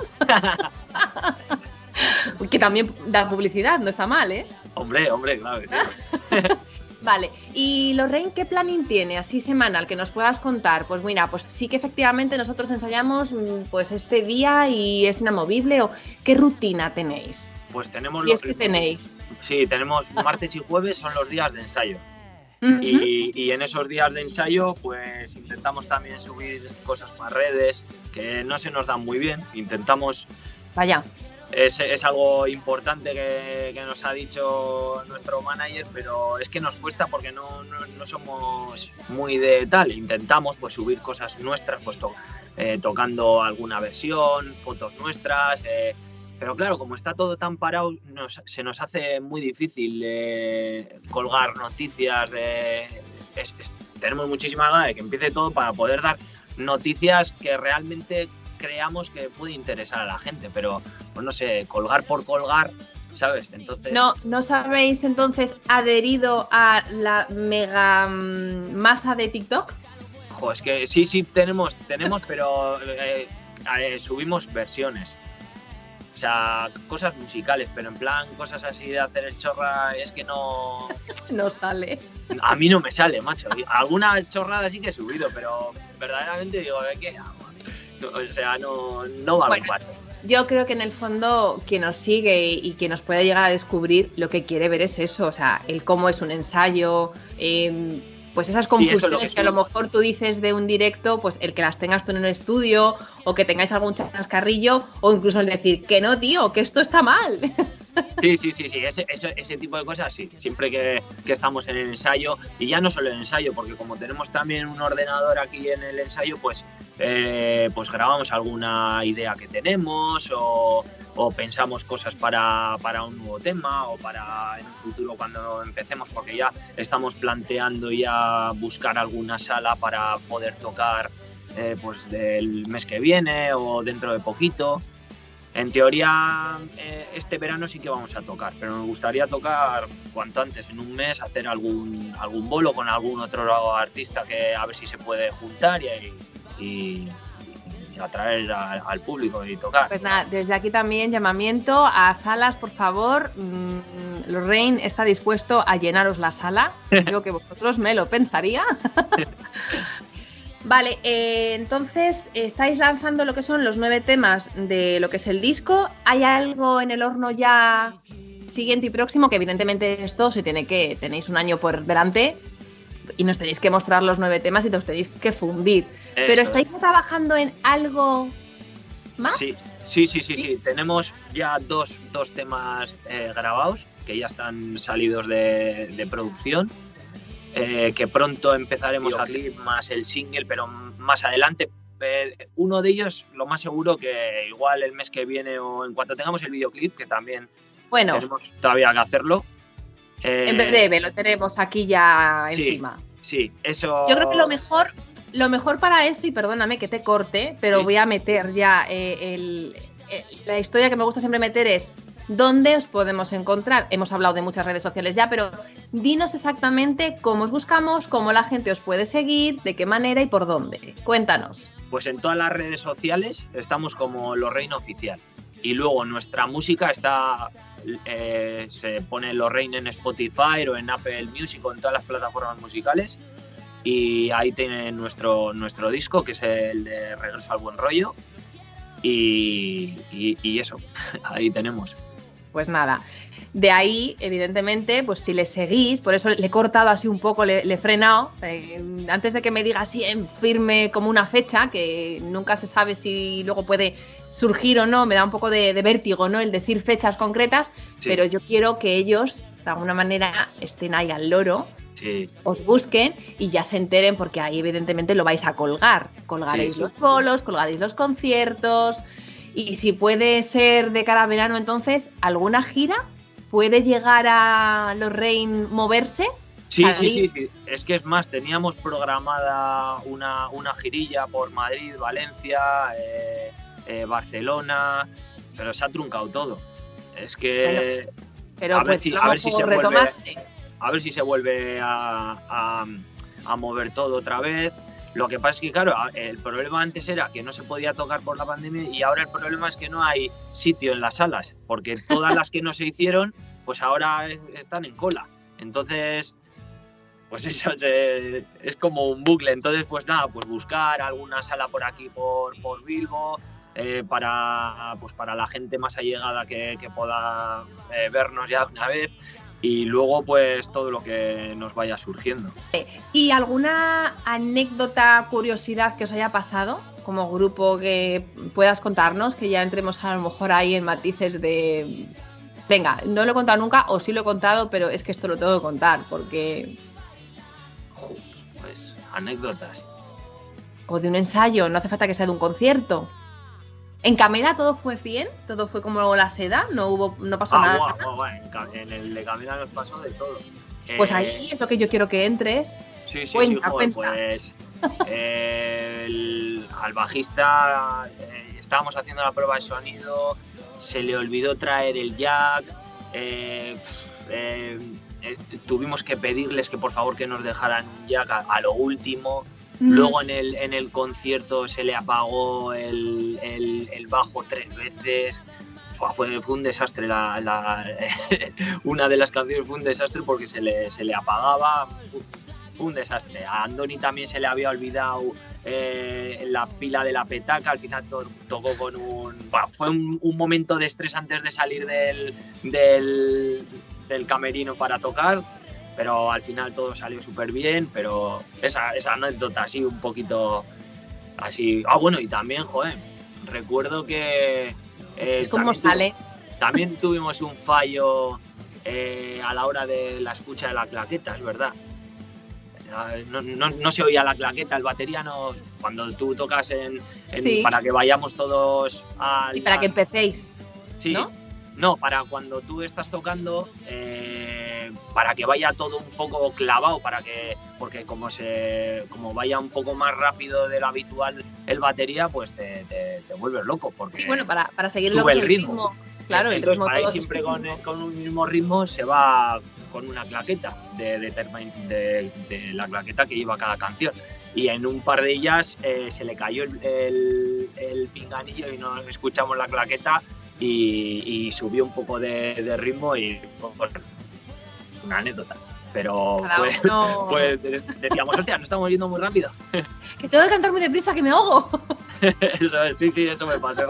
Que también da publicidad, no está mal, ¿eh? Hombre, hombre, claro que sí. Vale, y Lorraine, ¿qué planning tiene así semanal que nos puedas contar? Pues mira, pues sí que efectivamente nosotros ensayamos mm, pues este día y es inamovible, o ¿qué rutina tenéis? Pues tenemos Si lo- es que tenéis. Sí, tenemos martes y jueves son los días de ensayo. Ujú. Y, y en esos días de ensayo, pues intentamos también subir cosas para redes que no se nos dan muy bien. Intentamos, Vaya, es, es algo importante que, que nos ha dicho nuestro manager, pero es que nos cuesta porque no, no, no somos muy de tal. Intentamos pues subir cosas nuestras, pues to- eh, tocando alguna versión, fotos nuestras. eh, Pero claro, como está todo tan parado, nos, se nos hace muy difícil eh, colgar noticias. De, es- es- tenemos muchísima ganas de que empiece todo para poder dar noticias que realmente creamos que puede interesar a la gente. Pero, pues no sé, colgar por colgar, ¿sabes? Entonces, ¿no, ¿no os habéis entonces adherido a la mega mm, masa de TikTok? jo, es que sí, sí, tenemos, tenemos pero eh, eh, subimos versiones. O sea, cosas musicales, pero en plan cosas así de hacer el chorra es que no... No sale. A mí no me sale, macho. Alguna chorrada sí que he subido, pero verdaderamente digo, ¿de qué hago? No, o sea, no, no va Bueno. a paso. Yo creo que en el fondo quien nos sigue y quien nos puede llegar a descubrir lo que quiere ver es eso, o sea, el cómo es un ensayo, eh, pues esas Sí, eso es confusiones lo que que a lo sucede. mejor tú dices de un directo, pues el que las tengas tú en un estudio o que tengáis algún chascarrillo o incluso el decir que no, tío, que esto está mal. Sí, sí, sí, sí, ese, ese, ese tipo de cosas sí, siempre que, que estamos en el ensayo, y ya no solo en el ensayo, porque como tenemos también un ordenador aquí en el ensayo, pues, eh, pues grabamos alguna idea que tenemos o, o pensamos cosas para, para un nuevo tema o para en un futuro cuando empecemos, porque ya estamos planteando ya buscar alguna sala para poder tocar eh, pues del mes que viene o dentro de poquito. En teoría, eh, este verano sí que vamos a tocar, pero nos gustaría tocar cuanto antes, en un mes, hacer algún, algún bolo con algún otro artista que a ver si se puede juntar y, y, y atraer a, al público y tocar. Pues nada, desde aquí también llamamiento a salas, por favor. Mm, Lorraine está dispuesto a llenaros la sala. Yo que vosotros me lo pensaría. Vale, eh, entonces estáis lanzando lo que son los nueve temas de lo que es el disco. ¿Hay algo en el horno ya siguiente y próximo? Que evidentemente esto se tiene que, tenéis un año por delante y nos tenéis que mostrar los nueve temas y os tenéis que fundir. Eso Pero es. ¿estáis trabajando en algo más? Sí, sí, sí, sí, sí. Tenemos ya dos, dos temas eh, grabados que ya están salidos de, de producción. Eh, que pronto empezaremos a hacer más el single, pero más adelante. Eh, uno de ellos, lo más seguro que igual el mes que viene o en cuanto tengamos el videoclip, que también Bueno, tenemos todavía que hacerlo. Eh, en breve lo tenemos aquí ya sí. encima. Sí, eso... Yo creo que lo mejor, lo mejor para eso, y perdóname que te corte, pero Sí. voy a meter ya eh, el, eh, la historia que me gusta siempre meter es ¿dónde os podemos encontrar? Hemos hablado de muchas redes sociales ya, pero dinos exactamente cómo os buscamos, cómo la gente os puede seguir, de qué manera y por dónde. Cuéntanos. Pues en todas las redes sociales estamos como Lorraine Oficial. Y luego nuestra música está... Eh, se pone Lorraine en Spotify o en Apple Music o en todas las plataformas musicales. Y ahí tienen nuestro, nuestro disco, que es el de Regreso al Buen Rollo. Y, y, y eso, ahí tenemos. Pues nada, de ahí, evidentemente, pues si le seguís, por eso le he cortado así un poco, le, le he frenado, eh, antes de que me diga así en firme como una fecha, que nunca se sabe si luego puede surgir o no, me da un poco de, de vértigo, ¿no? El decir fechas concretas, Sí. pero yo quiero que ellos, de alguna manera, estén ahí al loro, Sí, os busquen y ya se enteren, porque ahí evidentemente lo vais a colgar. Colgaréis Sí, sí. los bolos, colgaréis los conciertos. Y si puede ser de cara a verano, entonces, ¿alguna gira? ¿Puede llegar a Lorraine moverse? sí, sí, Salir. sí, sí. Es que es más, teníamos programada una, una girilla por Madrid, Valencia, eh, eh, Barcelona, pero se ha truncado todo. Es que Pero a ver pues si- a vamos ver si a se vuelve- retomarse. a ver si se vuelve a, a, a mover todo otra vez. Lo que pasa es que, claro, el problema antes era que no se podía tocar por la pandemia y ahora el problema es que no hay sitio en las salas, porque todas las que no se hicieron, pues ahora es- están en cola. Entonces, pues eso se- es como un bucle. Entonces, pues nada, pues buscar alguna sala por aquí, por, por Bilbo, eh, para, pues para la gente más allegada que, que pueda eh, vernos ya una vez. Y luego, pues todo lo que nos vaya surgiendo. ¿Y alguna anécdota, curiosidad que os haya pasado como grupo que puedas contarnos? Que ya entremos a lo mejor ahí en matices de... Venga, no lo he contado nunca o sí lo he contado, pero es que esto lo tengo que contar porque... Pues anécdotas. O de un ensayo, no hace falta que sea de un concierto. ¿En Camela todo fue bien? ¿Todo fue como la seda? ¿No hubo, no pasó Ah, nada? guau, guau, guau, en, Ca- en el de Camila nos pasó de todo. Pues Eh, ahí es lo que yo quiero que entres. Sí, sí, Cuenta, sí, joder, cuenta. pues eh, el- al bajista eh, estábamos haciendo la prueba de sonido, se le olvidó traer el jack, eh, eh, est- tuvimos que pedirles que por favor que nos dejaran un jack a, a lo último. Mm. Luego en el, en el concierto se le apagó el, el- el bajo tres veces. Fue, fue, fue un desastre. La, la- una de las canciones fue un desastre porque se le, se le apagaba. Fue, fue un desastre. A Andoni también se le había olvidado eh, la pila de la petaca. Al final to- tocó con un... Bueno, fue un, un momento de estrés antes de salir del, del, del camerino para tocar. pero al final todo salió súper bien, pero esa, esa anécdota así un poquito así... Ah, bueno, y también, joder, recuerdo que... Eh, es como también sale. Tu, también tuvimos un fallo eh, a la hora de la escucha de la claqueta, es verdad. No, no, no se oía la claqueta, el batería no... Cuando tú tocas en, en Sí. para que vayamos todos al... Y para que al- empecéis. Sí, ¿no? no, para cuando tú estás tocando, eh, para que vaya todo un poco clavado, para que, porque como se, como vaya un poco más rápido de lo habitual el batería, pues te, te, te vuelves loco, porque Sí, bueno, para, para seguir sube lo que es el ritmo. Claro, el Entonces, ritmo para ir todo siempre es con, ritmo. con un mismo ritmo se va con una claqueta de, de, terma- de, de la claqueta que lleva cada canción. Y en un par de ellas eh, se le cayó el, el, el pinganillo y no escuchamos la claqueta y, y subió un poco de, de ritmo y pues, una anécdota. Pero Cada pues, uno- pues decíamos, hostia, no estamos yendo muy rápido. Que tengo que cantar muy deprisa, que me ahogo. Eso es, sí, sí, eso me pasó.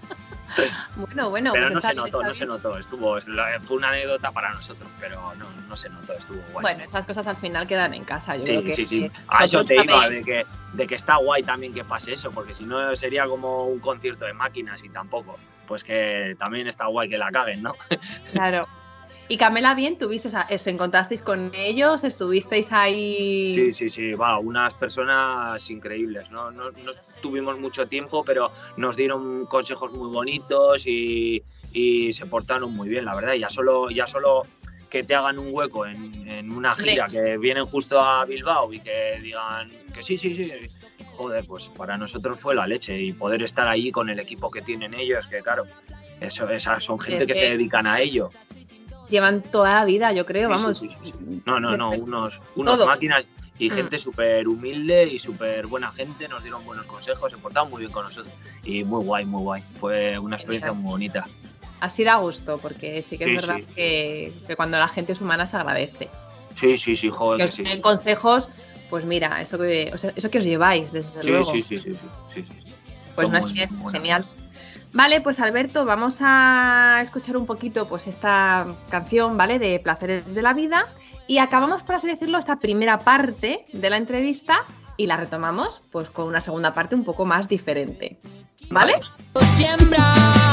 Bueno, bueno, Pero pues no está se bien, notó, está no se bien. notó. Estuvo, fue una anécdota para nosotros, pero no, no se notó, estuvo guay. Bueno, esas cosas al final quedan en casa. Yo creo Sí, que, sí, sí. que A eso te vosotros iba, sabéis. de que, de que está guay también que pase eso, porque si no sería como un concierto de máquinas y tampoco. Pues que también está guay que la caguen, ¿no? Claro. Y Camela, bien, tuviste, o sea, ¿os encontrasteis con ellos? ¿Estuvisteis ahí? Sí, sí, sí, va, unas personas increíbles, ¿no? No, no tuvimos mucho tiempo, pero nos dieron consejos muy bonitos y, y se portaron muy bien, la verdad. Ya solo, ya solo que te hagan un hueco en, en una gira, que vienen justo a Bilbao y que digan que sí, sí, sí, joder, pues para nosotros fue la leche y poder estar allí con el equipo que tienen ellos, que claro, eso, esas son gente Es que que- se dedican a ello. Llevan toda la vida, yo creo, Sí, vamos. sí, sí, sí, sí. No, no, no, Desde- unos, unos Todos. máquinas y Mm. gente súper humilde y súper buena gente, nos dieron buenos consejos, se portaron muy bien con nosotros y muy guay, muy guay. Fue una experiencia Genial. muy bonita. Así da gusto, porque sí que es Sí, verdad sí. que, que cuando la gente es humana se agradece. Sí, sí, sí, Que joder, os que sí. den consejos, pues mira, eso que, o sea, eso que os lleváis, desde Sí, luego. sí, sí, sí, sí, sí, sí. Pues Son una muy- experiencia muy buena genial. gente. Vale, pues Alberto, vamos a escuchar un poquito pues esta canción, ¿vale? De Placeres de la Vida. Y acabamos, por así decirlo, esta primera parte de la entrevista y la retomamos pues con una segunda parte un poco más diferente. ¿Vale? Siembra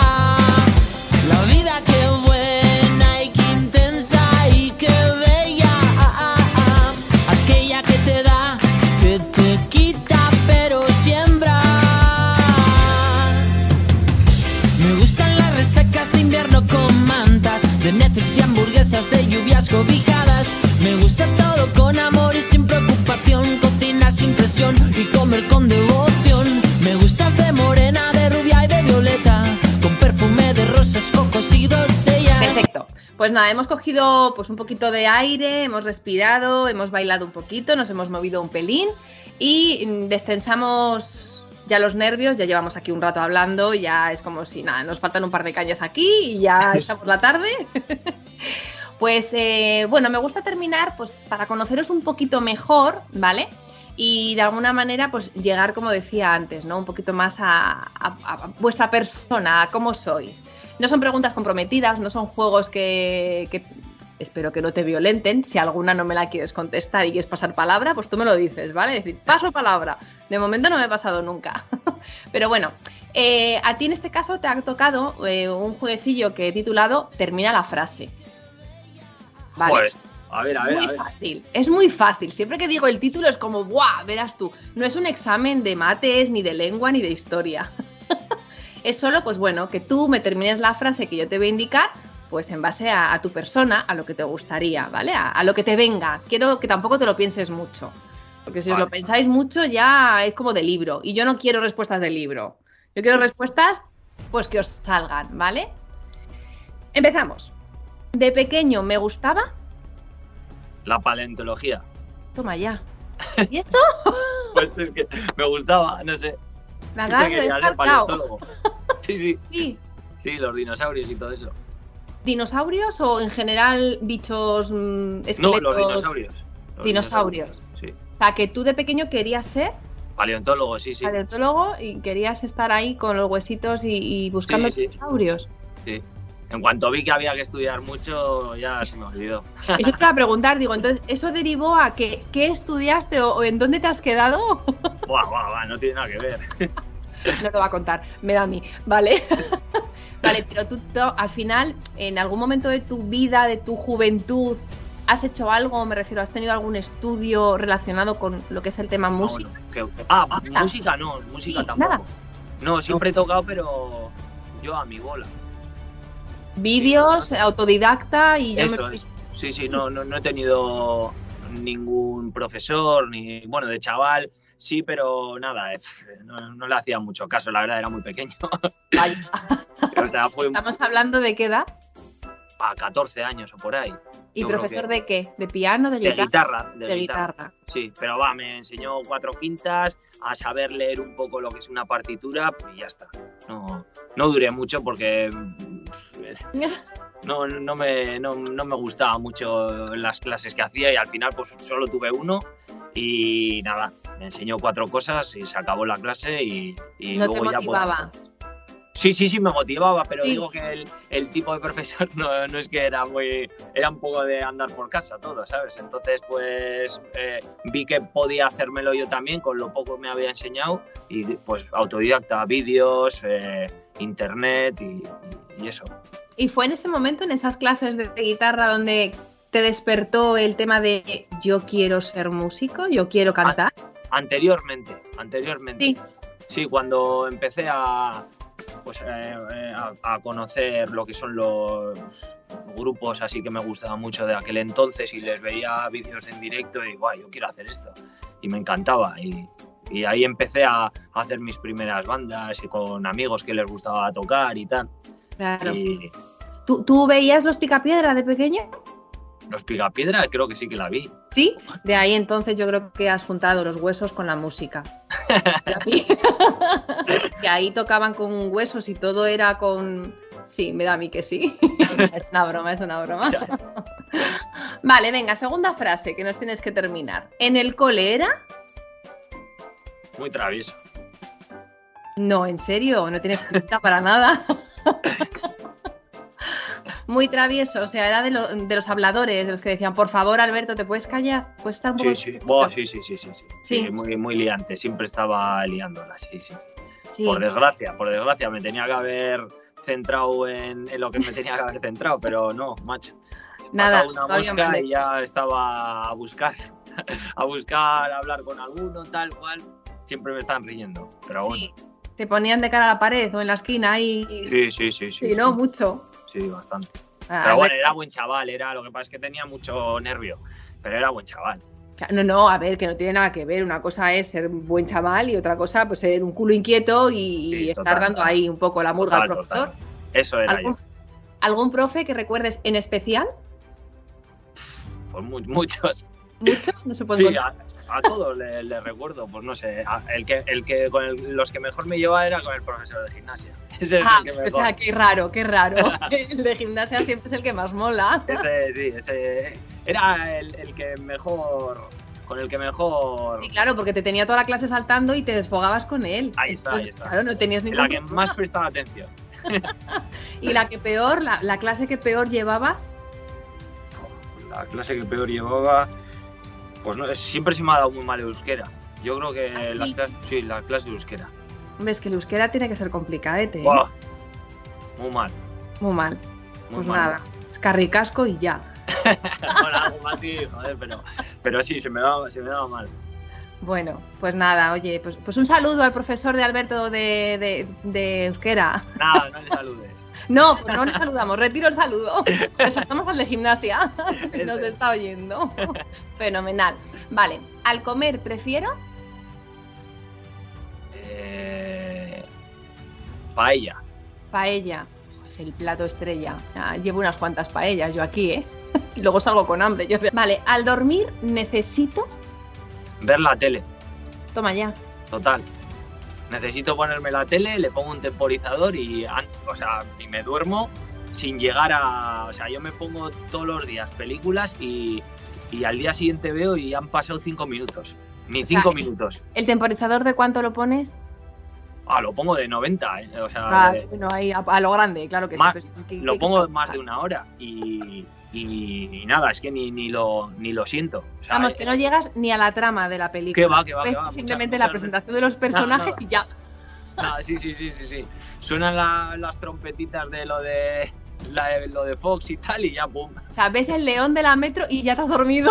la vida, que buena y que intensa y que bella, ah, ah, ah. Aquella que te da, que te quita, pero siembra. Me gustan las resecas de invierno con mantas, de Netflix y hamburguesas, de lluvias cobijadas. Me gusta todo con amor y sin preocupación, cocina sin presión y comer con devoción. Me gustas de morena, de rubia y de violeta, con perfume de rosas, cocos y grosellas. Perfecto. Pues nada, hemos cogido pues un poquito de aire, hemos respirado, hemos bailado un poquito, nos hemos movido un pelín y mm, destensamos ya los nervios. Ya llevamos aquí un rato hablando, ya es como si nada, nos faltan un par de cañas aquí y ya estamos la tarde. Pues eh, bueno, me gusta terminar pues para conoceros un poquito mejor, ¿vale? Y de alguna manera pues llegar, como decía antes, ¿no? Un poquito más a, a- a vuestra persona, a cómo sois. No son preguntas comprometidas, no son juegos que, que espero que no te violenten. Si alguna no me la quieres contestar y quieres pasar palabra, pues tú me lo dices, ¿vale? Es decir, paso palabra. De momento no me he pasado nunca. Pero bueno, eh, a ti en este caso te ha tocado eh, un jueguecillo que he titulado Termina la frase. ¿Vale? Joder, a ver, a ver, muy a ver. fácil, es muy fácil. Siempre que digo el título es como, ¡buah! Verás tú. No es un examen de mates, ni de lengua, ni de historia. Es solo, pues bueno, que tú me termines la frase que yo te voy a indicar, pues en base a, a tu persona, a lo que te gustaría, ¿vale? A, a lo que te venga. Quiero que tampoco te lo pienses mucho. Porque si os Vale. lo pensáis mucho ya es como de libro. Y yo no quiero respuestas de libro. Yo quiero respuestas, pues que os salgan, ¿vale? Empezamos. De pequeño me gustaba... La paleontología. Toma ya. ¿Y eso? Pues es que me gustaba, no sé. Me Siempre acabas de quería dejar ser cao. paleontólogo. Sí, sí, Sí. sí, los dinosaurios y todo eso. ¿Dinosaurios o en general bichos mm, esqueletos? No, los dinosaurios. Los Dinosaurios. Sí. O sea, que tú de pequeño querías ser Paleontólogo, sí, sí. paleontólogo y querías estar ahí con los huesitos y, y buscando Sí, sí. dinosaurios. Sí. En cuanto vi que había que estudiar mucho, ya se me olvidó. Eso te iba a preguntar, digo, entonces, ¿eso derivó a que qué estudiaste o, o en dónde te has quedado? Buah, buah, buah, no tiene nada que ver. No lo va a contar, me da a mí, ¿vale? Vale, pero tú, tú, al final, en algún momento de tu vida, de tu juventud, ¿has hecho algo? Me refiero, ¿has tenido algún estudio relacionado con lo que es el tema música? No, no, que, ah, ah música no, música sí, tampoco. Nada. No, siempre he tocado, pero yo a mi bola. Vídeos, autodidacta y yo Eso me... es. Sí, sí, no, no, no he tenido ningún profesor, ni bueno, de chaval, sí, pero nada, no, no le hacía mucho caso, la verdad, era muy pequeño. Vaya. O sea, fue ¿Estamos hablando de qué edad? A catorce años o por ahí. ¿Y Yo profesor que... de qué? ¿De piano? ¿De De guitarra? guitarra. De, de guitarra. guitarra. Sí, pero va, me enseñó cuatro quintas, a saber leer un poco lo que es una partitura y ya está. No, no duré mucho porque no, no, me, no, no me gustaba mucho las clases que hacía y al final pues solo tuve uno y nada, me enseñó cuatro cosas y se acabó la clase y, y no luego te motivaba. ya pues, Sí, sí, sí, me motivaba, pero sí. digo que el, el tipo de profesor no, no es que era muy... Era un poco de andar por casa todo, ¿sabes? Entonces, pues, eh, vi que podía hacérmelo yo también con lo poco que me había enseñado y, pues, autodidacta, vídeos, eh, internet y, y eso. ¿Y fue en ese momento, en esas clases de guitarra, donde te despertó el tema de yo quiero ser músico, yo quiero cantar? Anteriormente, anteriormente. Sí. Sí, cuando empecé a... pues eh, eh, a, a conocer lo que son los grupos así que me gustaba mucho de aquel entonces y les veía vídeos en directo y guay, yo quiero hacer esto y me encantaba y, y ahí empecé a, a hacer mis primeras bandas y con amigos que les gustaba tocar y tal. Claro. Y ¿Tú, ¿Tú veías los Picapiedra de pequeño? los Picapiedra creo que sí que la vi. Sí, de ahí entonces yo creo que has juntado los huesos con la música. Que ahí tocaban con huesos y todo era con... Sí, me da a mí que sí. Es una broma, es una broma. Vale, venga, segunda frase que nos tienes que terminar. ¿En el cole era? Muy travieso. No, en serio, no tienes pinta para nada. Muy travieso, o sea, era de, lo, de los habladores, de los que decían, por favor, Alberto, ¿te puedes callar? ¿Puedes estar un poco...? Sí, sí. Oh, sí, sí, sí, sí, sí. Sí. Sí, muy, muy liante, siempre estaba liándola, sí, sí. Sí. Por desgracia, por desgracia, me tenía que haber centrado en, en lo que me tenía que haber centrado, pero no, macho. Nada, Pasaba una mosca y ya estaba a buscar, a buscar hablar con alguno, tal cual. Siempre me están riendo, pero bueno. Sí. Te ponían de cara a la pared o en la esquina y... Sí, sí, sí. Sí, sí ¿no? Mucho. Sí, bastante. Ah, pero bueno, era buen chaval, era lo que pasa es que tenía mucho nervio, pero era buen chaval. No, no, a ver, que no tiene nada que ver. Una cosa es ser un buen chaval y otra cosa, pues ser un culo inquieto y, Sí, y estar total, dando total. ahí un poco la murga Total, al profesor. total. Eso era ¿Algún, yo. ¿Algún profe que recuerdes en especial? Pues mu muchos. ¿Muchos? No se puede Sí, contar. a, a todos les le recuerdo, pues no sé, a, el que, el que con el, los que mejor me llevaba era con el profesor de gimnasia. Ese es Ah, el que o mejor. sea, qué raro, qué raro. El de gimnasia siempre es el que más mola. Ese, sí, ese era el, el que mejor, con el que mejor... Sí, claro, porque te tenía toda la clase saltando y te desfogabas con él. Ahí está, Entonces, ahí está. Claro, no tenías ningún La que problema. más prestaba atención. Y la que peor, la, la clase que peor llevabas. La clase que peor llevaba, pues no, siempre se me ha dado muy mal el euskera. Yo creo que ¿Ah, sí? las clases, sí, la clase de euskera. Hombre, es que el euskera tiene que ser complicadete, ¿eh? Buah, muy mal, Muy mal. muy Pues mal. nada, escarricasco y ya. Bueno, algo más sí, joder, pero, pero sí, se me daba, se me daba mal. Bueno, pues nada, oye, pues, pues un saludo al profesor de Alberto de, de, de euskera. Nada, no le saludes. No, pues no le saludamos, retiro el saludo. Le saludamos al de gimnasia, si nos Ese. está oyendo. Fenomenal. Vale, al comer prefiero Eh, paella. paella. Es el plato estrella. Ah, llevo unas cuantas paellas yo aquí, ¿eh? Y luego salgo con hambre. Yo... Vale, al dormir necesito... Ver la tele, Toma ya. total. Necesito ponerme la tele, le pongo un temporizador y, an- o sea, y me duermo sin llegar a... O sea, yo me pongo todos los días películas y, y al día siguiente veo y han pasado cinco minutos. Ni O sea, cinco el- minutos. ¿El temporizador de cuánto lo pones? Ah, lo pongo de noventa, ¿eh? O sea, Ah, de- bueno, ahí a, a lo grande, claro que Más- sí. Pues, ¿qué- lo qué- pongo qué- más de una hora y, y, y nada, es que ni, ni, lo, ni lo siento. O sea, Vamos, que no llegas ni a la trama de la película. Que va, que va, Ves que va, simplemente muchas- la muchas presentación de los personajes Nada. y ya. nada, sí, sí, sí, sí, sí. Suenan la- las trompetitas de lo de la de- lo de Fox y tal y ya, pum. O sea, ves el león de la metro y ya te has dormido.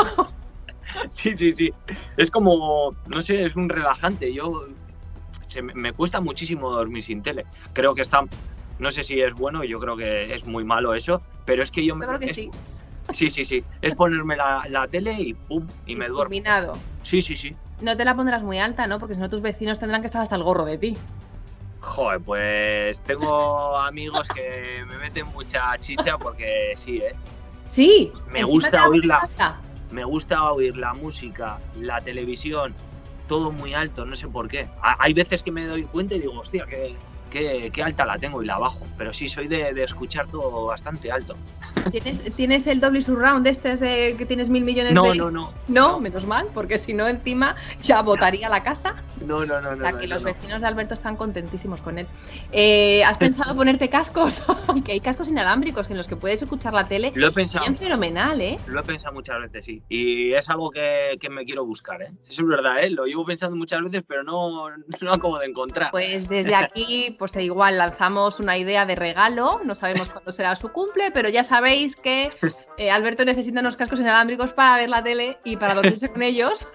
Sí, sí, sí. Es como, no sé, es un relajante. Yo se me, me cuesta muchísimo dormir sin tele. Creo que está, no sé si es bueno, yo creo que es muy malo eso, pero es que yo me Yo creo que es- sí. Sí, sí, sí. Es ponerme la, la tele y pum, y me duermo. Combinado. Sí, sí, sí. No te la pondrás muy alta, ¿no? Porque si no tus vecinos tendrán que estar hasta el gorro de ti. Joder, pues tengo amigos que me meten mucha chicha porque sí, ¿eh? Sí. Me encima gusta te la oírla. pones alta. Me gusta oír la música, la televisión, todo muy alto, no sé por qué. Ha- Hay veces que me doy cuenta y digo, hostia, qué, qué, qué alta la tengo y la bajo. Pero sí, soy de, de escuchar todo bastante alto. ¿Tienes, ¿Tienes el Dolby Surround este es de que tienes mil millones No, de... no, no. No, menos mal, porque si no encima ya botaría la casa. No, no, no, O no. sea, no, que no, los no. vecinos de Alberto están contentísimos con él. Eh, ¿Has pensado ponerte cascos? Que hay cascos inalámbricos en los que puedes escuchar la tele. Lo he pensado. Bien fenomenal, ¿eh? Lo he pensado muchas veces, sí. Y es algo que, que me quiero buscar, ¿eh? Eso es verdad, ¿eh? Lo llevo pensando muchas veces, pero no, no acabo de encontrar. Pues desde aquí, pues igual lanzamos una idea de regalo. No sabemos cuándo será su cumple, pero ya sabéis que eh, Alberto necesita unos cascos inalámbricos para ver la tele y para dormirse con ellos.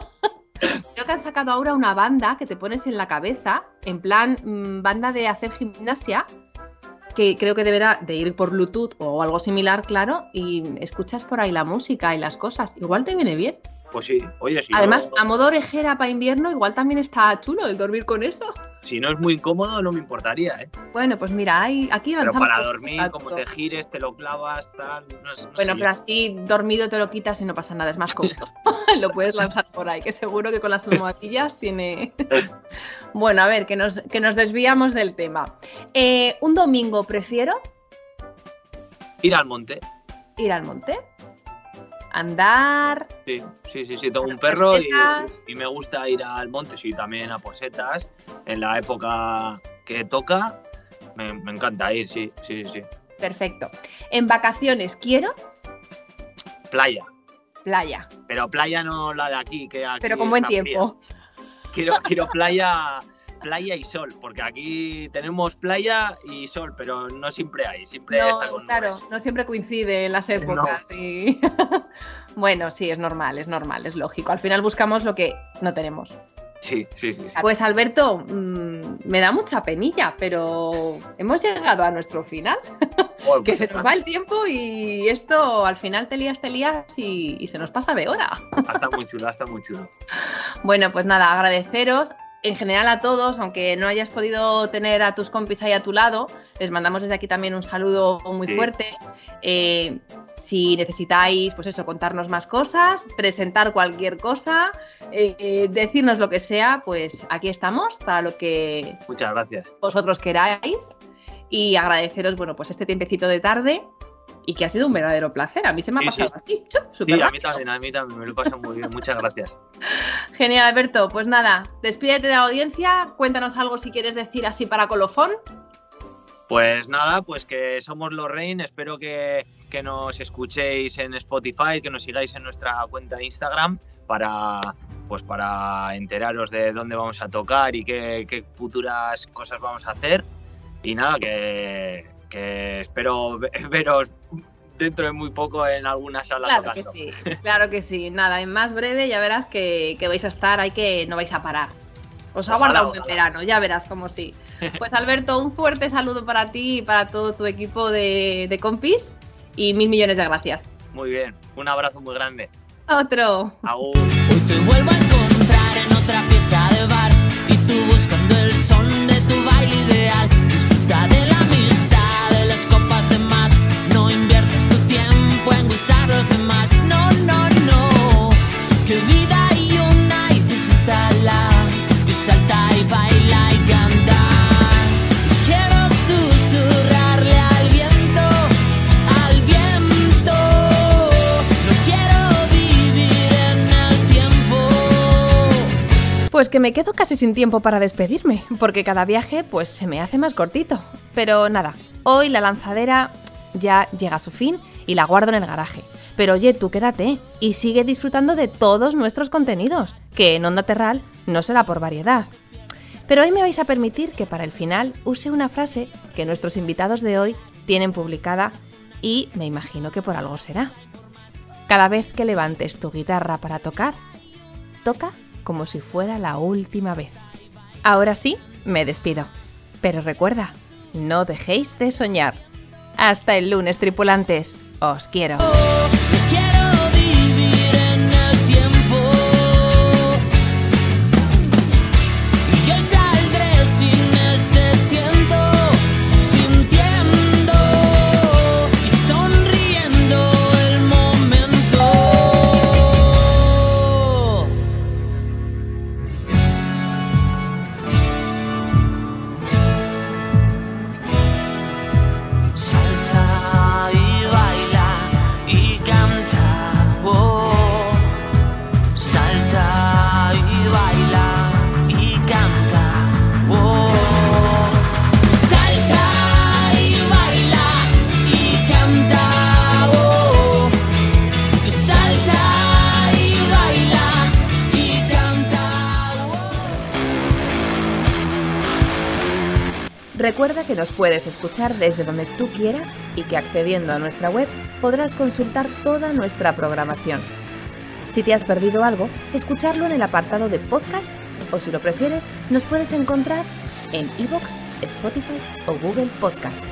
Creo que han sacado ahora una banda que te pones en la cabeza, en plan mmm, banda de hacer gimnasia, que creo que deberá de ir por Bluetooth o algo similar, claro, y escuchas por ahí la música y las cosas. Igual te viene bien. Pues sí, oye, si Además, no, a modo orejera para invierno, igual también está chulo el dormir con eso. si no es muy incómodo, no me importaría, ¿eh? Bueno, pues mira, hay, aquí Pero lanzamos para un dormir, contacto. como te gires, te lo clavas, tal. No, sé- no Bueno, sé pero yo. así dormido te lo quitas y no pasa nada, es más cómodo. Lo puedes lanzar por ahí, que seguro que con las almohadillas tiene... Bueno, a ver, que nos, que nos desviamos del tema. Eh, un domingo prefiero Ir al monte. ir al monte, andar, Sí, sí, sí, sí. Tengo un Hacer perro y, setas. y me gusta ir al monte, sí, también a por setas. En la época que toca, me, me encanta ir, sí, sí, sí. perfecto. En vacaciones quiero Playa. playa, Pero playa no la de aquí, que aquí pero con buen está fría. tiempo. Quiero, quiero playa, playa y sol, porque aquí tenemos playa y sol, pero no siempre hay, siempre está No, con claro, nubes. no siempre coincide en las épocas. y- Bueno, sí, es normal, es normal, es lógico. Al final buscamos lo que no tenemos. Sí, sí, sí, sí. Pues Alberto, mmm, me da mucha penilla, pero hemos llegado a nuestro final, Joder, que pues, se nos va el tiempo y esto al final te lías, te lías y, y se nos pasa de hora. Está muy chulo, está muy chulo. Bueno, pues nada, agradeceros en general a todos, aunque no hayas podido tener a tus compis ahí a tu lado, les mandamos desde aquí también un saludo muy Sí. fuerte. Eh, si necesitáis, pues eso, contarnos más cosas, presentar cualquier cosa, eh, eh, decirnos lo que sea, pues aquí estamos para lo que Muchas gracias. vosotros queráis y agradeceros, bueno, pues este tiempecito de tarde y que ha sido un verdadero placer. A mí se me ha Sí, pasado sí. así, chup, Sí, súper a mí rápido. también, a mí también me lo pasan muy bien. Muchas gracias. Genial, Alberto. Pues nada, despídete de la audiencia, cuéntanos algo si quieres decir así para colofón. Pues nada, pues que somos los Rain. Espero que, que nos escuchéis en Spotify, que nos sigáis en nuestra cuenta de Instagram para, pues para enteraros de dónde vamos a tocar y qué, qué futuras cosas vamos a hacer. Y nada, que, que espero ve- veros dentro de muy poco en alguna sala Claro que tocando. sí, claro que sí. Nada, en más breve ya verás que, que vais a estar ahí, que no vais a parar. Os Ojalá, aguarda un buen ojalá. verano, ya verás como sí. Pues Alberto, un fuerte saludo para ti y para todo tu equipo de, de compis y mil millones de gracias. Muy bien, un abrazo muy grande. Otro. Agur. Hoy te vuelvo a encontrar en otra fiesta de bar y tú buscando el son de tu baile ideal. Disfruta de la amistad, de las copas de más. No inviertes tu tiempo en gustar a los demás. No, no, no. Que vida hay una y disfrútala. Y salta y baila y canta. Quiero susurrarle al viento, al viento. No quiero vivir en el tiempo. que me quedo casi sin tiempo para despedirme, porque cada viaje pues se me hace más cortito. Pero nada, hoy la lanzadera ya llega a su fin y la guardo en el garaje. Pero oye, tú quédate y sigue disfrutando de todos nuestros contenidos, que en Onda Terral no será por variedad. Pero hoy me vais a permitir que para el final use una frase que nuestros invitados de hoy tienen publicada y me imagino que por algo será. Cada vez que levantes tu guitarra para tocar, toca como si fuera la última vez. Ahora sí, me despido. Pero recuerda, no dejéis de soñar. Hasta el lunes, tripulantes. Os quiero. Quiero vivir en el tiempo y yo saldré sin ese tiempo, sintiendo y sonriendo el momento. Salsa y baila y canta, oh. Salta y baila y canta, oh. Salta y baila y canta, oh. Salta y baila y canta, oh. Recuerda que nos puedes escuchar desde donde tú quieras y que accediendo a nuestra web podrás consultar toda nuestra programación. Si te has perdido algo, escucharlo en el apartado de podcast o si lo prefieres, nos puedes encontrar en iVoox, Spotify o Google Podcast.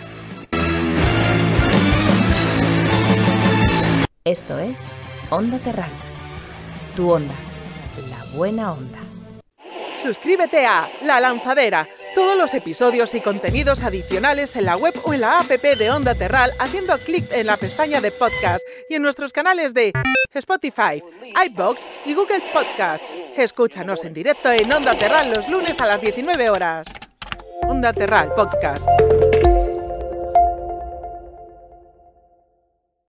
Esto es Onda Terral, tu onda, la buena onda. Suscríbete a La Lanzadera. Todos los episodios y contenidos adicionales en la web o en la app de Onda Terral haciendo clic en la pestaña de podcast y en nuestros canales de Spotify, iVoox y Google Podcast. Escúchanos en directo en Onda Terral los lunes a las diecinueve horas. Onda Terral Podcast.